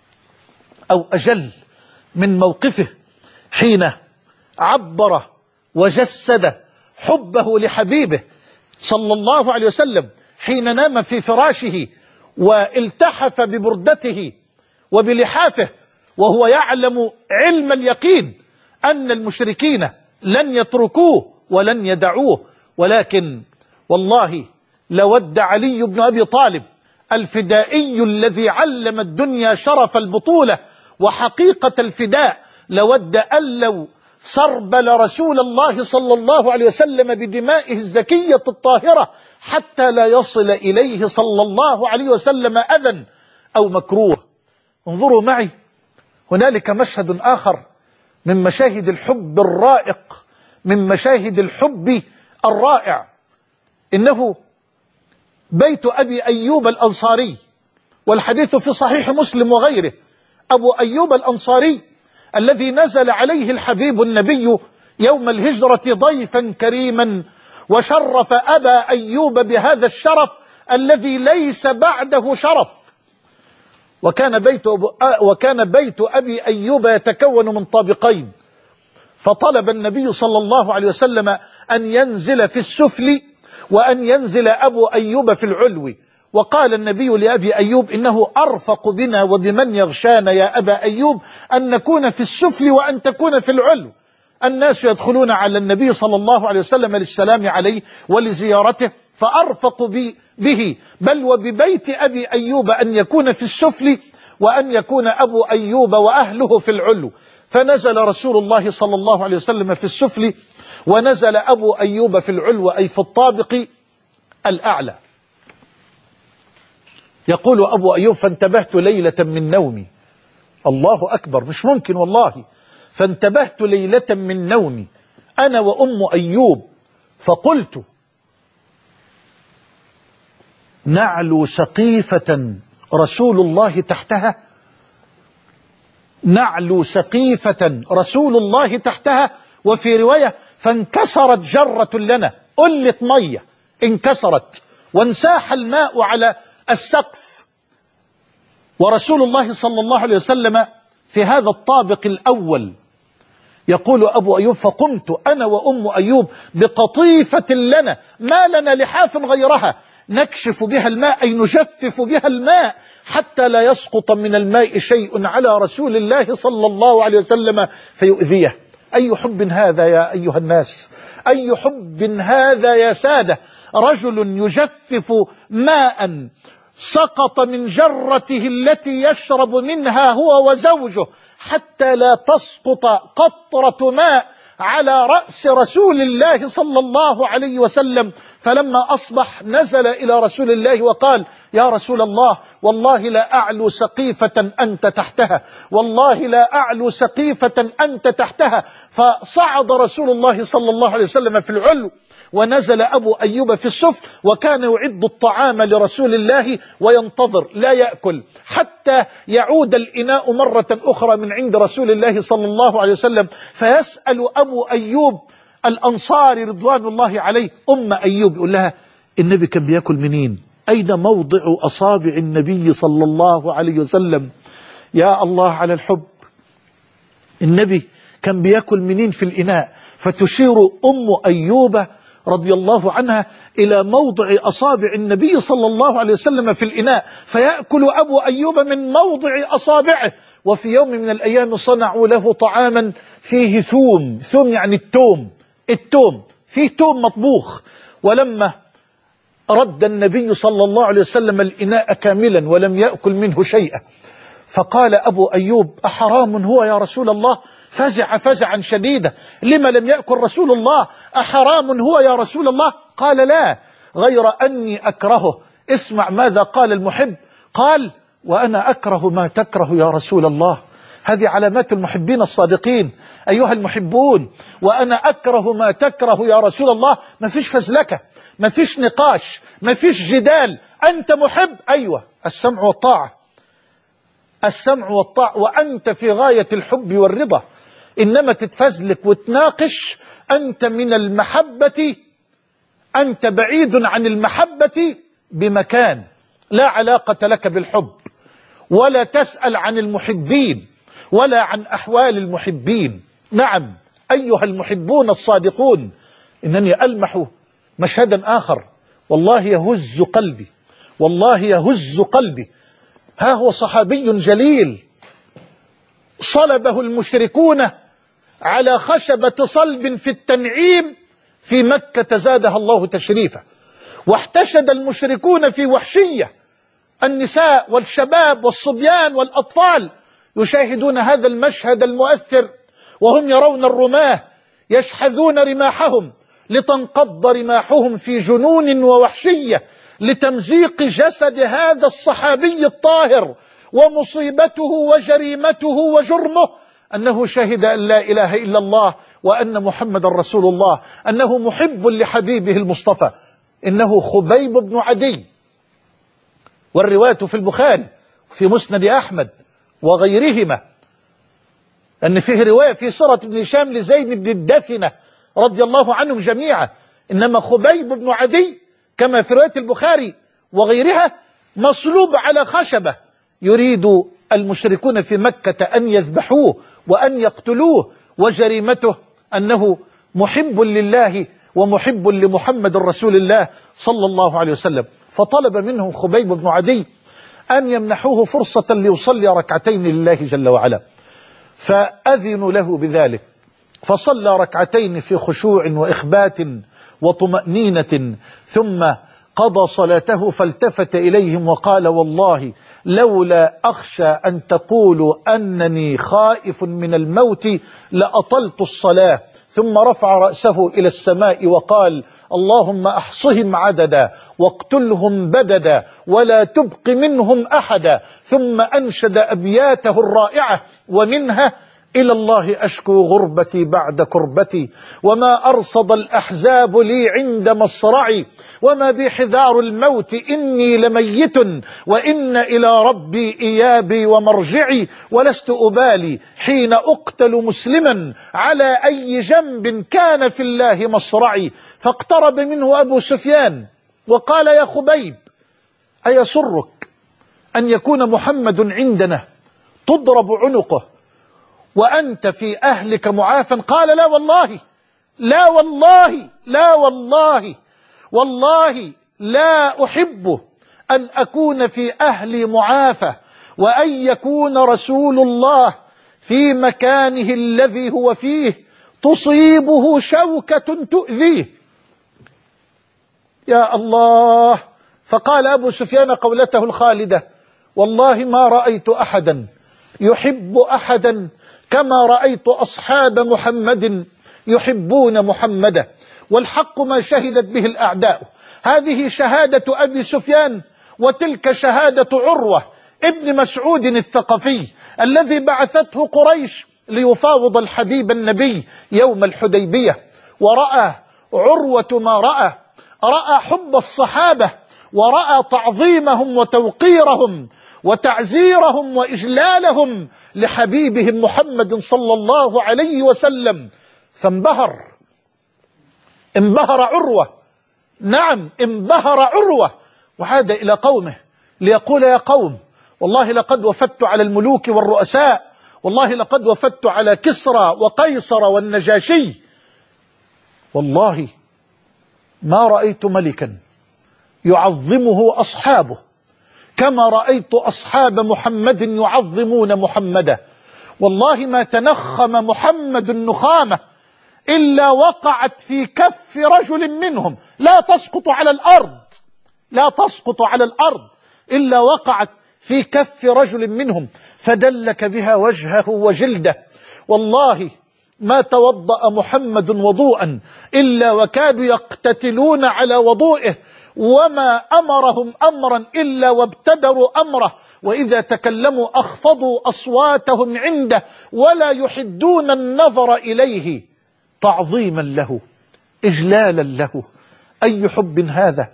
أو أجل من موقفه حين عبر وجسد حبه لحبيبه صلى الله عليه وسلم حين نام في فراشه والتحف ببردته وبلحافه، وهو يعلم علم اليقين أن المشركين لن يتركوه ولن يدعوه. ولكن والله لود علي بن أبي طالب الفدائي الذي علم الدنيا شرف البطولة وحقيقة الفداء، لود أن لو سربل رسول الله صلى الله عليه وسلم بدمائه الزكية الطاهرة حتى لا يصل إليه صلى الله عليه وسلم أذى أو مكروه. انظروا معي، هنالك مشهد آخر من مشاهد الحب الرائق، من مشاهد الحب الرائع. إنه بيت أبي أيوب الأنصاري، والحديث في صحيح مسلم وغيره. أبو أيوب الأنصاري الذي نزل عليه الحبيب النبي يوم الهجرة ضيفا كريما، وشرف أبا أيوب بهذا الشرف الذي ليس بعده شرف. وكان بيت, أبو وكان بيت أبي أيوب يتكون من طابقين، فطلب النبي صلى الله عليه وسلم أن ينزل في السفل وأن ينزل أبو أيوب في العلو. وقال النبي لأبي أيوب: إنه أرفق بنا وبمن يغشانا يا أبا أيوب أن نكون في السفل وأن تكون في العلو. الناس يدخلون على النبي صلى الله عليه وسلم للسلام عليه ولزيارته، فأرفق به بل وببيت أبي أيوب أن يكون في السفل وأن يكون أبو أيوب وأهله في العلو. فنزل رسول الله صلى الله عليه وسلم في السفل، ونزل أبو أيوب في العلو، أي في الطابق الأعلى. يقول أبو أيوب: فانتبهت ليلة من نومي. الله أكبر، مش ممكن والله. فانتبهت ليلة من نومي أنا وأم أيوب، فقلت: نعلو سقيفة رسول الله تحتها، نعلو سقيفة رسول الله تحتها. وفي رواية: فانكسرت جرة لنا، قلة مية انكسرت وانساح الماء على السقف، ورسول الله صلى الله عليه وسلم في هذا الطابق الأول. يقول أبو أيوب: فقمت أنا وأم أيوب بقطيفة لنا، ما لنا لحاف غيرها، نكشف بها الماء، أي نجفف بها الماء حتى لا يسقط من الماء شيء على رسول الله صلى الله عليه وسلم فيؤذيه. أي حب هذا يا أيها الناس، أي حب هذا يا سادة. رجل يجفف ماء سقط من جرته التي يشرب منها هو وزوجه حتى لا تسقط قطرة ماء على رأس رسول الله صلى الله عليه وسلم. فلما أصبح نزل إلى رسول الله وقال: يا رسول الله والله لا أعلو سقيفة أنت تحتها، والله لا أعلو سقيفة أنت تحتها. فصعد رسول الله صلى الله عليه وسلم في العلو، ونزل أبو أيوب في السفل، وكان يعد الطعام لرسول الله وينتظر لا يأكل حتى يعود الإناء مرة أخرى من عند رسول الله صلى الله عليه وسلم. فيسأل أبو أيوب الأنصاري رضوان الله عليه أم أيوب، يقول لها النبي كان بيأكل منين؟ أين موضع أصابع النبي صلى الله عليه وسلم؟ يا الله على الحب، النبي كان بيأكل منين في الإناء؟ فتشير أم أيوب رضي الله عنها إلى موضع أصابع النبي صلى الله عليه وسلم في الإناء، فيأكل أبو أيوب من موضع أصابعه. وفي يوم من الأيام صنعوا له طعاما فيه ثوم، ثوم يعني التوم، التوم فيه توم مطبوخ. ولما رد النبي صلى الله عليه وسلم الإناء كاملا ولم يأكل منه شيئا، فقال أبو أيوب أحرام هو يا رسول الله؟ فزع فزعا شديدا، لما لم يأكل رسول الله؟ أحرام هو يا رسول الله؟ قال لا، غير أني أكرهه. اسمع ماذا قال المحب، قال وأنا أكره ما تكره يا رسول الله. هذه علامات المحبين الصادقين أيها المحبون، وأنا أكره ما تكره يا رسول الله. ما فيش فزلكة، ما فيش نقاش، ما فيش جدال. أنت محب، أيوة، السمع والطاعة، السمع والطاعة، وأنت في غاية الحب والرضا. إنما تتفزلك وتناقش، أنت من المحبة، أنت بعيد عن المحبة بمكان، لا علاقة لك بالحب، ولا تسأل عن المحبين ولا عن أحوال المحبين. نعم أيها المحبون الصادقون، إنني ألمح مشهدا آخر والله يهز قلبي، والله يهز قلبي. ها هو صحابي جليل صلبه المشركون على خشبة صلب في التنعيم في مكة زادها الله تشريفا، واحتشد المشركون في وحشية، النساء والشباب والصبيان والأطفال يشاهدون هذا المشهد المؤثر، وهم يرون الرماة يشحذون رماحهم لتنقض رماحهم في جنون ووحشية لتمزيق جسد هذا الصحابي الطاهر. ومصيبته وجريمته وجرمه أنه شهد أن لا إله إلا الله وأن محمد رسول الله، أنه محب لحبيبه المصطفى. إنه خبيب بن عدي، والرواية في البخاري في مسند أحمد وغيرهما، أن فيه رواية في سيرة ابن هشام لزيد بن الدثنة رضي الله عنهم جميعا. إنما خبيب بن عدي كما في رواية البخاري وغيرها مصلوب على خشبة، يريد المشركون في مكة أن يذبحوه وأن يقتلوه، وجريمته أنه محب لله ومحب لمحمد رسول الله صلى الله عليه وسلم. فطلب منهم خبيب بن عدي أن يمنحوه فرصة ليصلي ركعتين لله جل وعلا، فأذنوا له بذلك، فصلى ركعتين في خشوع وإخبات وطمأنينة، ثم قضى صلاته فالتفت إليهم وقال والله لولا أخشى أن تقولوا أنني خائف من الموت لأطلت الصلاة. ثم رفع رأسه إلى السماء وقال اللهم أحصهم عددا واقتلهم بددا ولا تبق منهم أحدا. ثم أنشد أبياته الرائعة، ومنها إلى الله أشكو غربتي بعد كربتي، وما أرصد الأحزاب لي عند مصرعي، وما بي حذار الموت إني لميت، وإن إلى ربي إيابي ومرجعي، ولست أبالي حين أقتل مسلما على أي جنب كان في الله مصرعي. فاقترب منه أبو سفيان وقال يا خبيب أيسرك أن يكون محمد عندنا تضرب عنقه وأنت في أهلك معافى؟ قال لا والله، لا والله، لا والله، والله لا أحب أن أكون في أهلي معافى، وأن يكون رسول الله في مكانه الذي هو فيه تصيبه شوكة تؤذيه. يا الله. فقال أبو سفيان قولته الخالدة والله ما رأيت أحدا يحب أحدا كما رأيت أصحاب محمد يحبون محمدا، والحق ما شهدت به الأعداء. هذه شهادة أبي سفيان وتلك شهادة عروة ابن مسعود الثقفي الذي بعثته قريش ليفاوض الحبيب النبي يوم الحديبية، ورأى عروة ما رأى، رأى حب الصحابة، ورأى تعظيمهم وتوقيرهم وتعزيرهم وإجلالهم لحبيبهم محمد صلى الله عليه وسلم، فانبهر انبهر عروة، نعم انبهر عروة، وعاد إلى قومه ليقول: يا قوم، والله لقد وفدت على الملوك والرؤساء، والله لقد وفدت على كسرى وقيصر والنجاشي، والله ما رأيت ملكا يعظمه أصحابه كما رأيت أصحاب محمد يعظمون محمدا، والله ما تنخم محمد النخامة إلا وقعت في كف رجل منهم، لا تسقط على الأرض، لا تسقط على الأرض إلا وقعت في كف رجل منهم، فدلك بها وجهه وجلده، والله ما توضأ محمد وضوءا إلا وكادوا يقتتلون على وضوئه، وما أمرهم أمرا إلا وابتدروا أمره، وإذا تكلموا أخفضوا أصواتهم عنده ولا يحدون النظر إليه تعظيما له إجلالا له. أي حب هذا،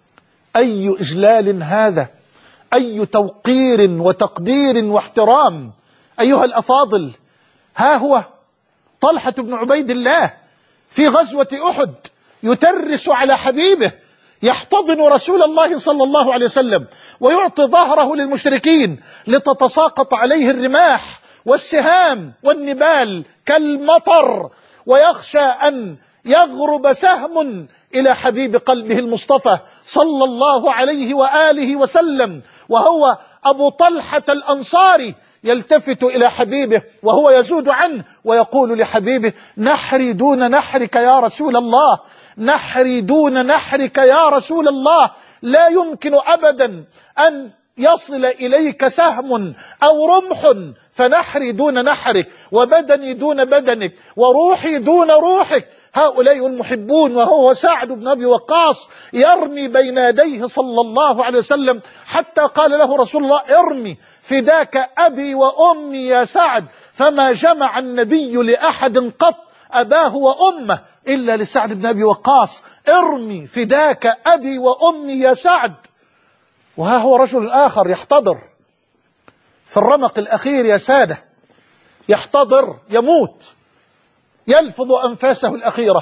أي إجلال هذا، أي توقير وتقدير واحترام. أيها الأفاضل، ها هو طلحة بن عبيد الله في غزوة أحد يترس على حبيبه، يحتضن رسول الله صلى الله عليه وسلم ويعطي ظهره للمشركين لتتساقط عليه الرماح والسهام والنبال كالمطر، ويخشى أن يغرب سهم إلى حبيب قلبه المصطفى صلى الله عليه وآله وسلم، وهو أبو طلحة الأنصاري يلتفت إلى حبيبه وهو يزود عنه ويقول لحبيبه: نحري دون نحرك يا رسول الله، نحري دون نحرك يا رسول الله، لا يمكن أبدا أن يصل إليك سهم أو رمح، فنحري دون نحرك، وبدني دون بدنك، وروحي دون روحك. هؤلاء المحبون، وهو سعد بن أبي وقاص يرمي بين يديه صلى الله عليه وسلم، حتى قال له رسول الله: ارمي فداك أبي وأمي يا سعد، فما جمع النبي لأحد قط أباه وأمه إلا لسعد بن أبي وقاص، ارمي فداك أبي وأمي يا سعد. وها هو رجل آخر يحتضر في الرمق الأخير يا سادة، يحتضر يموت، يلفظ أنفاسه الأخيرة،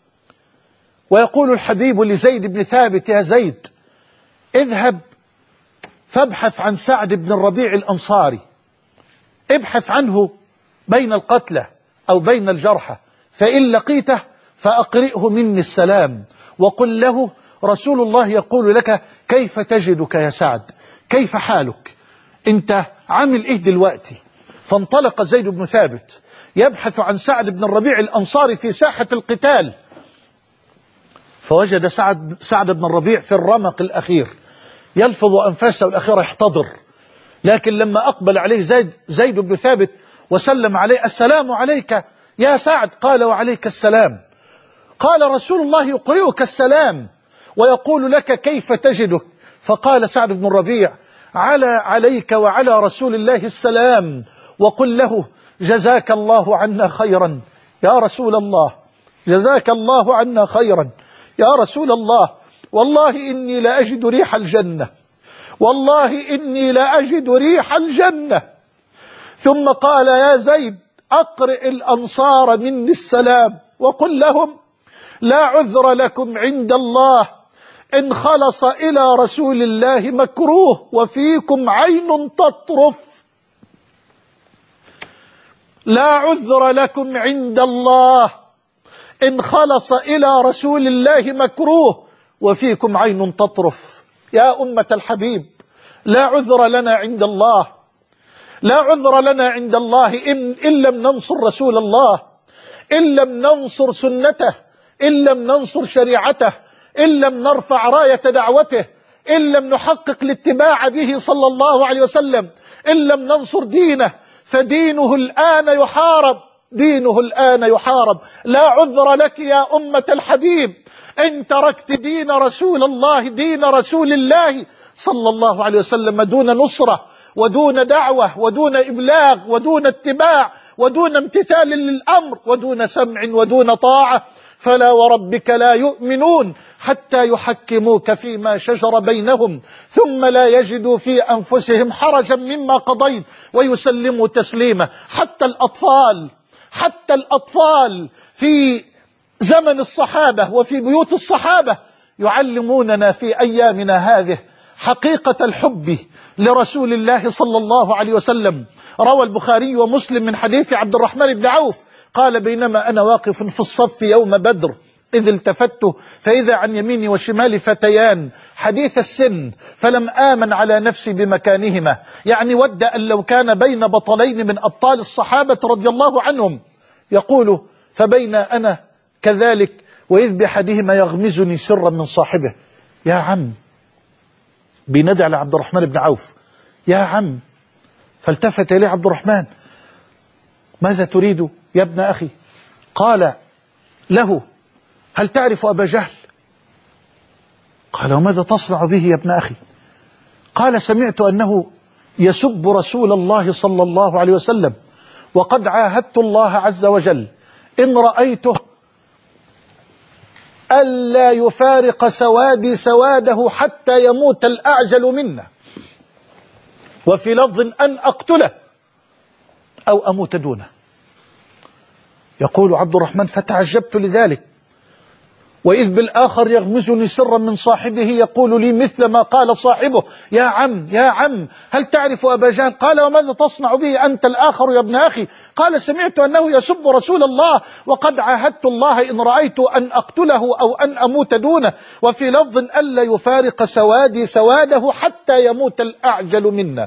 ويقول الحبيب لزيد بن ثابت: يا زيد، اذهب فابحث عن سعد بن الربيع الأنصاري، ابحث عنه بين القتلى أو بين الجرحى، فإن لقيته فأقرئه مني السلام، وقل له رسول الله يقول لك: كيف تجدك يا سعد، كيف حالك، انت عامل ايه دلوقتي؟ فانطلق زيد بن ثابت يبحث عن سعد بن الربيع الأنصاري في ساحة القتال، فوجد سعد, سعد بن الربيع في الرمق الأخير يلفظ أنفاسه الأخيرة يحتضر، لكن لما أقبل عليه زيد, زيد بن ثابت وسلم عليه: السلام عليك يا سعد، قال: وعليك السلام. قال: رسول الله يقرئك السلام ويقول لك كيف تجدك. فقال سعد بن الربيع: على عليك وعلى رسول الله السلام، وقل له: جزاك الله عنا خيرا يا رسول الله، جزاك الله عنا خيرا يا رسول الله، والله إني لأجد ريح الجنة، والله إني لأجد ريح الجنة. ثم قال: يا زيد، أقرئ الأنصار مني السلام وقل لهم: لا عذر لكم عند الله إن خلص إلى رسول الله مكروه وفيكم عين تطرف. لا عذر لكم عند الله إن خلص إلى رسول الله مكروه وفيكم عين تطرف. يا أمة الحبيب، لا عذر لنا عند الله، لا عذر لنا عند الله إن, إن لم ننصر رسول الله، إن لم ننصر سنته، إن لم ننصر شريعته، إن لم نرفع راية دعوته، إن لم نحقق الاتباع به صلى الله عليه وسلم، إن لم ننصر دينه، فدينه الآن يحارب، دينه الآن يحارب. لا عذر لك يا أمة الحبيب إن تركت دين رسول الله، دين رسول الله صلى الله عليه وسلم دون نصرة ودون دعوة ودون إبلاغ ودون اتباع ودون امتثال للأمر ودون سمع ودون طاعة. فلا وربك لا يؤمنون حتى يحكموك فيما شجر بينهم ثم لا يجدوا في أنفسهم حرجا مما قضيت ويسلموا تسليما. حتى الأطفال حتى الأطفال في زمن الصحابة وفي بيوت الصحابة يعلموننا في أيامنا هذه حقيقة الحب لرسول الله صلى الله عليه وسلم. روى البخاري ومسلم من حديث عبد الرحمن بن عوف قال: بينما أنا واقف في الصف يوم بدر إذ التفت فإذا عن يميني وشمالي فتيان حديث السن فلم آمن على نفسي بمكانهما، يعني ود أن لو كان بين بطلين من أبطال الصحابة رضي الله عنهم. يقول: فبين أنا كذلك وإذ بأحدهما يغمزني سرا من صاحبه. يا عم، بينادي على عبد الرحمن بن عوف: يا عم. فالتفت إليه عبد الرحمن: ماذا تريد يا ابن أخي؟ قال له: هل تعرف أبا جهل؟ قال: وماذا تصنع به يا ابن أخي؟ قال: سمعت أنه يسب رسول الله صلى الله عليه وسلم وقد عاهدت الله عز وجل إن رأيته ألا يفارق سوادي سواده حتى يموت الأعجل منا، وفي لفظ أن أقتله أو أموت دونه. يقول عبد الرحمن: فتعجبت لذلك، وإذ بالآخر يغمزني سرا من صاحبه يقول لي مثل ما قال صاحبه: يا عم يا عم هل تعرف أبا جهل؟ قال: وماذا تصنع به أنت الآخر يا ابن أخي؟ قال: سمعت أنه يسب رسول الله وقد عاهدت الله إن رأيت أن أقتله أو أن أموت دونه، وفي لفظ ألا يفارق سوادي سواده حتى يموت الأعجل منا.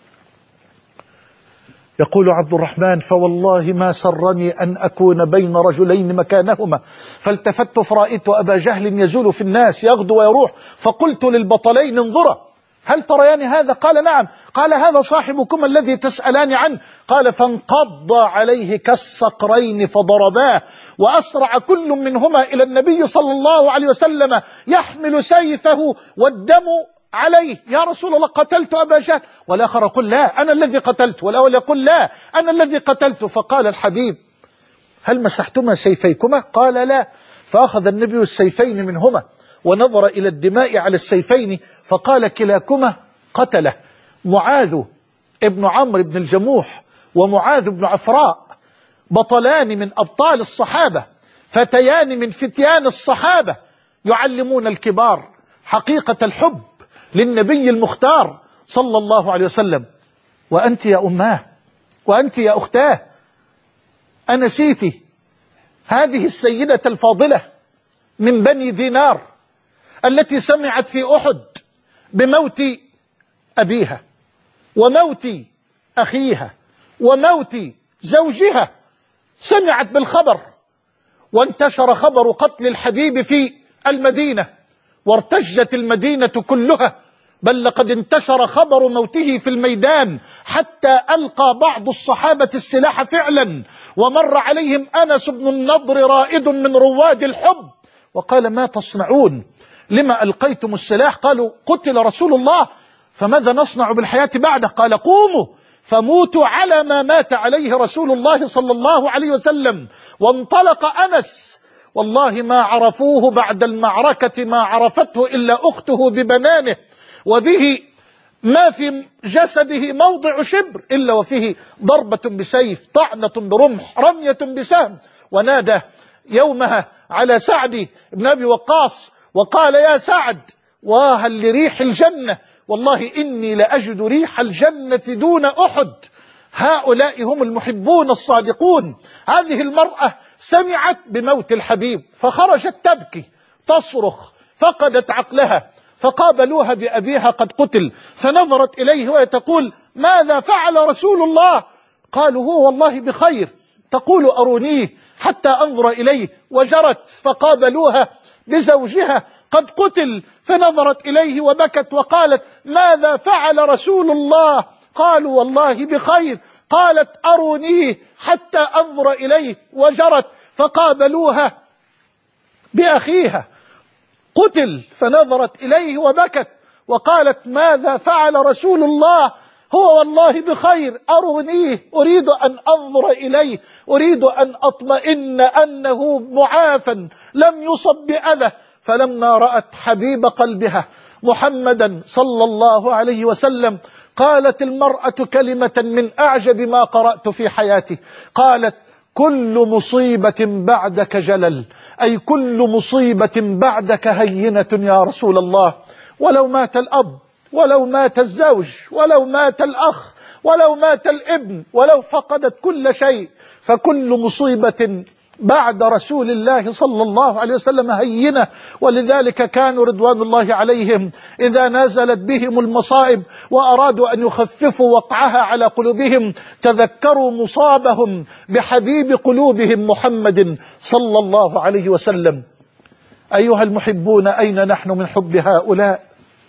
يقول عبد الرحمن: فوالله ما سرني أن أكون بين رجلين مكانهما، فالتفت فرأيت أبا جهل يزول في الناس يغدو ويروح، فقلت للبطلين: انظرا هل تريان هذا؟ قال: نعم. قال: هذا صاحبكما الذي تسألان عنه. قال: فانقض عليه كالصقرين فضرباه، وأسرع كل منهما إلى النبي صلى الله عليه وسلم يحمل سيفه والدم عليه: يا رسول الله قتلت أبا جهل. والآخر يقول: لا أنا الذي قتلت، والأول يقول: لا أنا الذي قتلت. فقال الحبيب: هل مسحتما سيفيكما؟ قال: لا. فأخذ النبي السيفين منهما ونظر إلى الدماء على السيفين فقال: كلاكما قتله، معاذ ابن عمرو بن الجموح ومعاذ بن عفراء، بطلان من أبطال الصحابة، فتيان من فتيان الصحابة، يعلمون الكبار حقيقة الحب للنبي المختار صلى الله عليه وسلم. وأنت يا أماه وأنت يا أختاه أنسيت هذه السيدة الفاضلة من بني دينار التي سمعت في أحد بموت أبيها وموت أخيها وموت زوجها، سمعت بالخبر وانتشر خبر قتل الحبيب في المدينة وارتجت المدينة كلها، بل لقد انتشر خبر موته في الميدان حتى ألقى بعض الصحابة السلاح فعلا، ومر عليهم أنس بن النضر رائد من رواد الحب وقال: ما تصنعون؟ لما ألقيتم السلاح؟ قالوا: قتل رسول الله، فماذا نصنع بالحياة بعده؟ قال: قوموا فموتوا على ما مات عليه رسول الله صلى الله عليه وسلم. وانطلق أنس، والله ما عرفوه بعد المعركة ما عرفته إلا أخته ببنانه، وبه ما في جسده موضع شبر إلا وفيه ضربة بسيف، طعنة برمح، رمية بسهم. ونادى يومها على سعد بن أبي وقاص وقال: يا سعد، واهل لريح الجنة، والله إني لأجد ريح الجنة دون أحد. هؤلاء هم المحبون الصادقون. هذه المرأة سمعت بموت الحبيب فخرجت تبكي تصرخ، فقدت عقلها، فقابلوها بأبيها قد قتل، فنظرت إليه وهي تقول: ماذا فعل رسول الله؟ قالوا: هو والله بخير. تقول: أرونيه حتى أنظر إليه، وجرت فقابلوها بزوجها قد قتل، فنظرت إليه وبكت وقالت: ماذا فعل رسول الله؟ قالوا: والله بخير. قالت: أرونيه حتى أنظر إليه، وجرت فقابلوها بأخيها قتل، فنظرت إليه وبكت وقالت ماذا فعل رسول الله؟ هو والله بخير، أرونيه، أريد أن أنظر إليه، أريد أن أطمئن أنه معافى لم يصب بأذى. فلما رأت حبيب قلبها محمدا صلى الله عليه وسلم قالت المرأة كلمة من أعجب ما قرأت في حياتي، قالت كل مصيبة بعدك جلل، أي كل مصيبة بعدك هينة يا رسول الله. ولو مات الأب، ولو مات الزوج، ولو مات الأخ، ولو مات الابن، ولو فقدت كل شيء، فكل مصيبة بعد رسول الله صلى الله عليه وسلم هينة. ولذلك كانوا رضوان الله عليهم إذا نزلت بهم المصائب وأرادوا أن يخففوا وقعها على قلوبهم تذكروا مصابهم بحبيب قلوبهم محمد صلى الله عليه وسلم. أيها المحبون، أين نحن من حب هؤلاء؟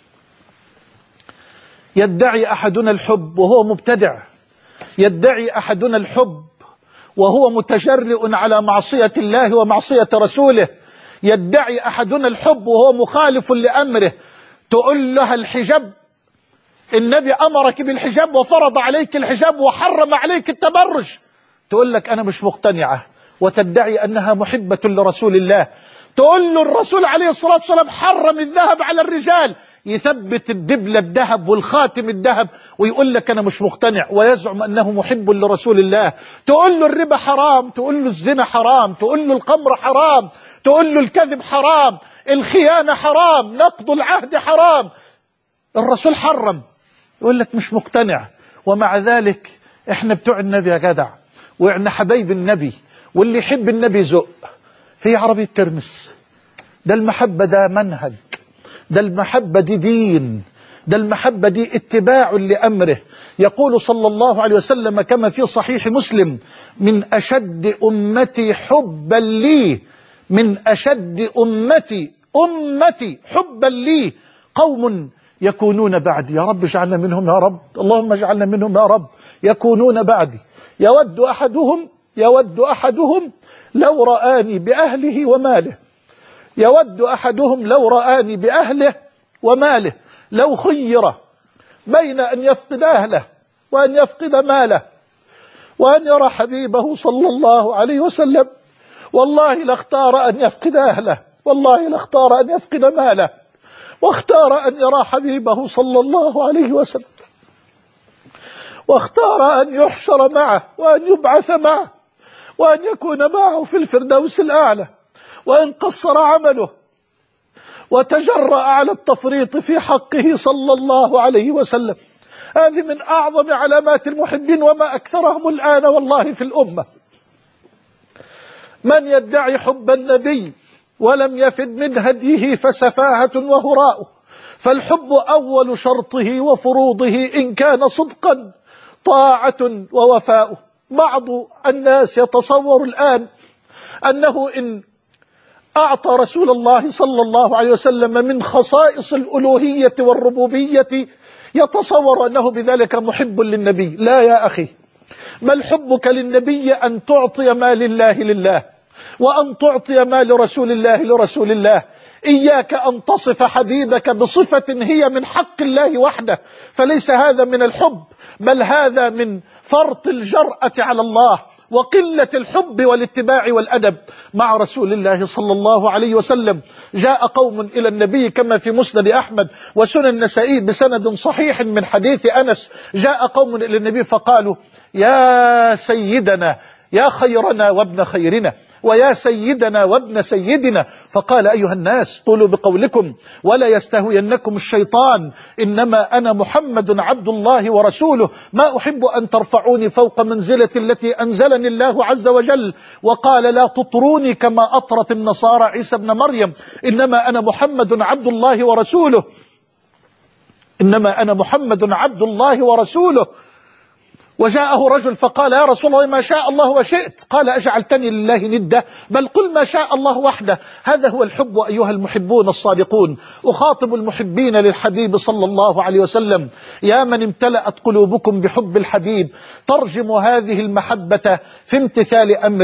يدعي أحدنا الحب وهو مبتدع، يدعي أحدنا الحب وهو متجرئ على معصية الله ومعصية رسوله، يدعي أحدنا الحب وهو مخالف لأمره. تقول لها الحجاب، النبي أمرك بالحجاب وفرض عليك الحجاب وحرم عليك التبرج، تقول لك أنا مش مقتنعة، وتدعي أنها محبة لرسول الله. تقول له الرسول عليه الصلاة والسلام حرم الذهب على الرجال، يثبت الدبلة الذهب والخاتم الذهب ويقول لك أنا مش مقتنع، ويزعم أنه محب لرسول الله. تقول له الربا حرام، تقول له الزنا حرام، تقول له الخمر حرام، تقول له الكذب حرام، الخيانة حرام، نقض العهد حرام، الرسول حرم، يقول لك مش مقتنع. ومع ذلك احنا بتوع النبي يا جدع، واحنا حبايب النبي، واللي يحب النبي زق. هي عربية ترمس؟ ده المحبة ده منهج، ده المحبة دي دين، ده المحبة دي اتباع لأمره. يقول صلى الله عليه وسلم كما في صحيح مسلم: من أشد أمتي حبا لي، من أشد أمتي أمتي حبا لي قوم يكونون بعدي. يا رب اجعلنا منهم يا رب، اللهم اجعلنا منهم يا رب. يكونون بعدي يود أحدهم يود أحدهم لو رآني بأهله وماله، يود أحدهم لو رآني بأهله وماله، لو خير بين أن يفقد أهله وأن يفقد ماله وأن يرى حبيبه صلى الله عليه وسلم، والله لاختار أن يفقد أهله، والله لاختار أن يفقد ماله، واختار أن يرى حبيبه صلى الله عليه وسلم، واختار أن يحشر معه وأن يبعث معه وأن يكون معه في الفردوس الأعلى. وإن قصر عمله وتجرأ على التفريط في حقه صلى الله عليه وسلم. هذه من أعظم علامات المحبين، وما أكثرهم الآن والله في الأمة. من يدعي حب النبي ولم يفد من هديه فسفاهة وهراء. فالحب أول شرطه وفروضه إن كان صدقا طاعة ووفاء. بعض الناس يتصور الآن أنه إن أعطى رسول الله صلى الله عليه وسلم من خصائص الألوهية والربوبية يتصور أنه بذلك محب للنبي. لا يا أخي، بل حبك للنبي أن تعطي ما لله لله، وأن تعطي ما لرسول الله لرسول الله. إياك أن تصف حبيبك بصفة هي من حق الله وحده، فليس هذا من الحب، بل هذا من فرط الجرأة على الله وقلة الحب والاتباع والأدب مع رسول الله صلى الله عليه وسلم. جاء قوم إلى النبي كما في مسند أحمد وسنن النسائي بسند صحيح من حديث أنس. جاء قوم إلى النبي فقالوا: يا سيدنا، يا خيرنا وابن خيرنا، ويا سيدنا وابن سيدنا. فقال: أيها الناس، طولوا بقولكم ولا يستهوينكم الشيطان، إنما أنا محمد عبد الله ورسوله، ما أحب أن ترفعوني فوق منزلة التي أنزلني الله عز وجل. وقال: لا تطروني كما أطرت النصارى عيسى بن مريم، إنما أنا محمد عبد الله ورسوله، إنما أنا محمد عبد الله ورسوله. وجاءه رجل فقال: يا رسول الله، ما شاء الله وشئت. قال: أجعلتني لله ندة؟ بل قل ما شاء الله وحده. هذا هو الحب أيها المحبون الصادقون. أخاطب المحبين للحبيب صلى الله عليه وسلم: يا من امتلأت قلوبكم بحب الحبيب، ترجم هذه المحبة في امتثال أمره،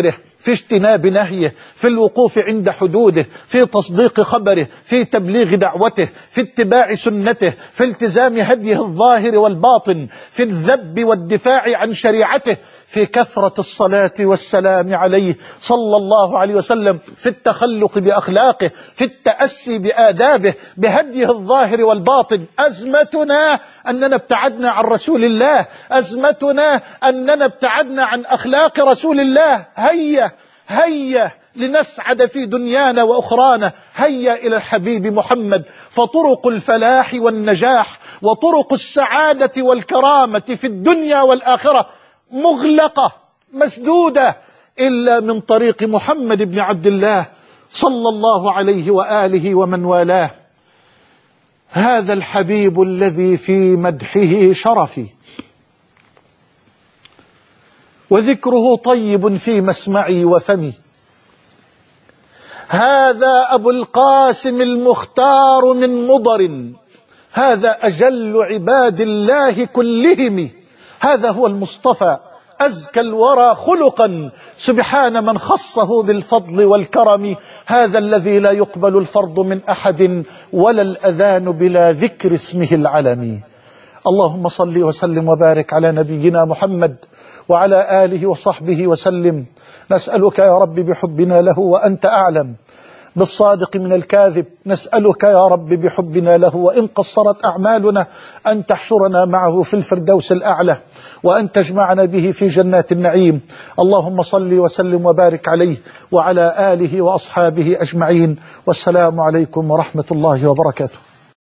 في اجتناب نهيه، في الوقوف عند حدوده، في تصديق خبره، في تبليغ دعوته، في اتباع سنته، في التزام هديه الظاهر والباطن، في الذب والدفاع عن شريعته، في كثرة الصلاة والسلام عليه صلى الله عليه وسلم، في التخلق بأخلاقه، في التأسي بآدابه، بهديه الظاهر والباطن. أزمتنا أننا ابتعدنا عن رسول الله، أزمتنا أننا ابتعدنا عن أخلاق رسول الله. هيا هيا لنسعد في دنيانا وأخرانا، هيا إلى الحبيب محمد، فطرق الفلاح والنجاح وطرق السعادة والكرامة في الدنيا والآخرة مغلقة مسدودة إلا من طريق محمد بن عبد الله صلى الله عليه وآله ومن والاه. هذا الحبيب الذي في مدحه شرفي، وذكره طيب في مسمعي وفمي. هذا أبو القاسم المختار من مضر، هذا أجل عباد الله كلهم. هذا هو المصطفى أزكى الورى خلقا، سبحان من خصه بالفضل والكرم. هذا الذي لا يقبل الفرض من أحد ولا الأذان بلا ذكر اسمه العلمي. اللهم صل وسلم وبارك على نبينا محمد وعلى آله وصحبه وسلم. نسألك يا رب بحبنا له وأنت أعلم بالصادق من الكاذب، نسألك يا رب بحبنا له وإن قصرت أعمالنا أن تحشرنا معه في الفردوس الأعلى، وأن تجمعنا به في جنات النعيم. اللهم صل وسلم وبارك عليه وعلى آله وأصحابه أجمعين، والسلام عليكم ورحمة الله وبركاته.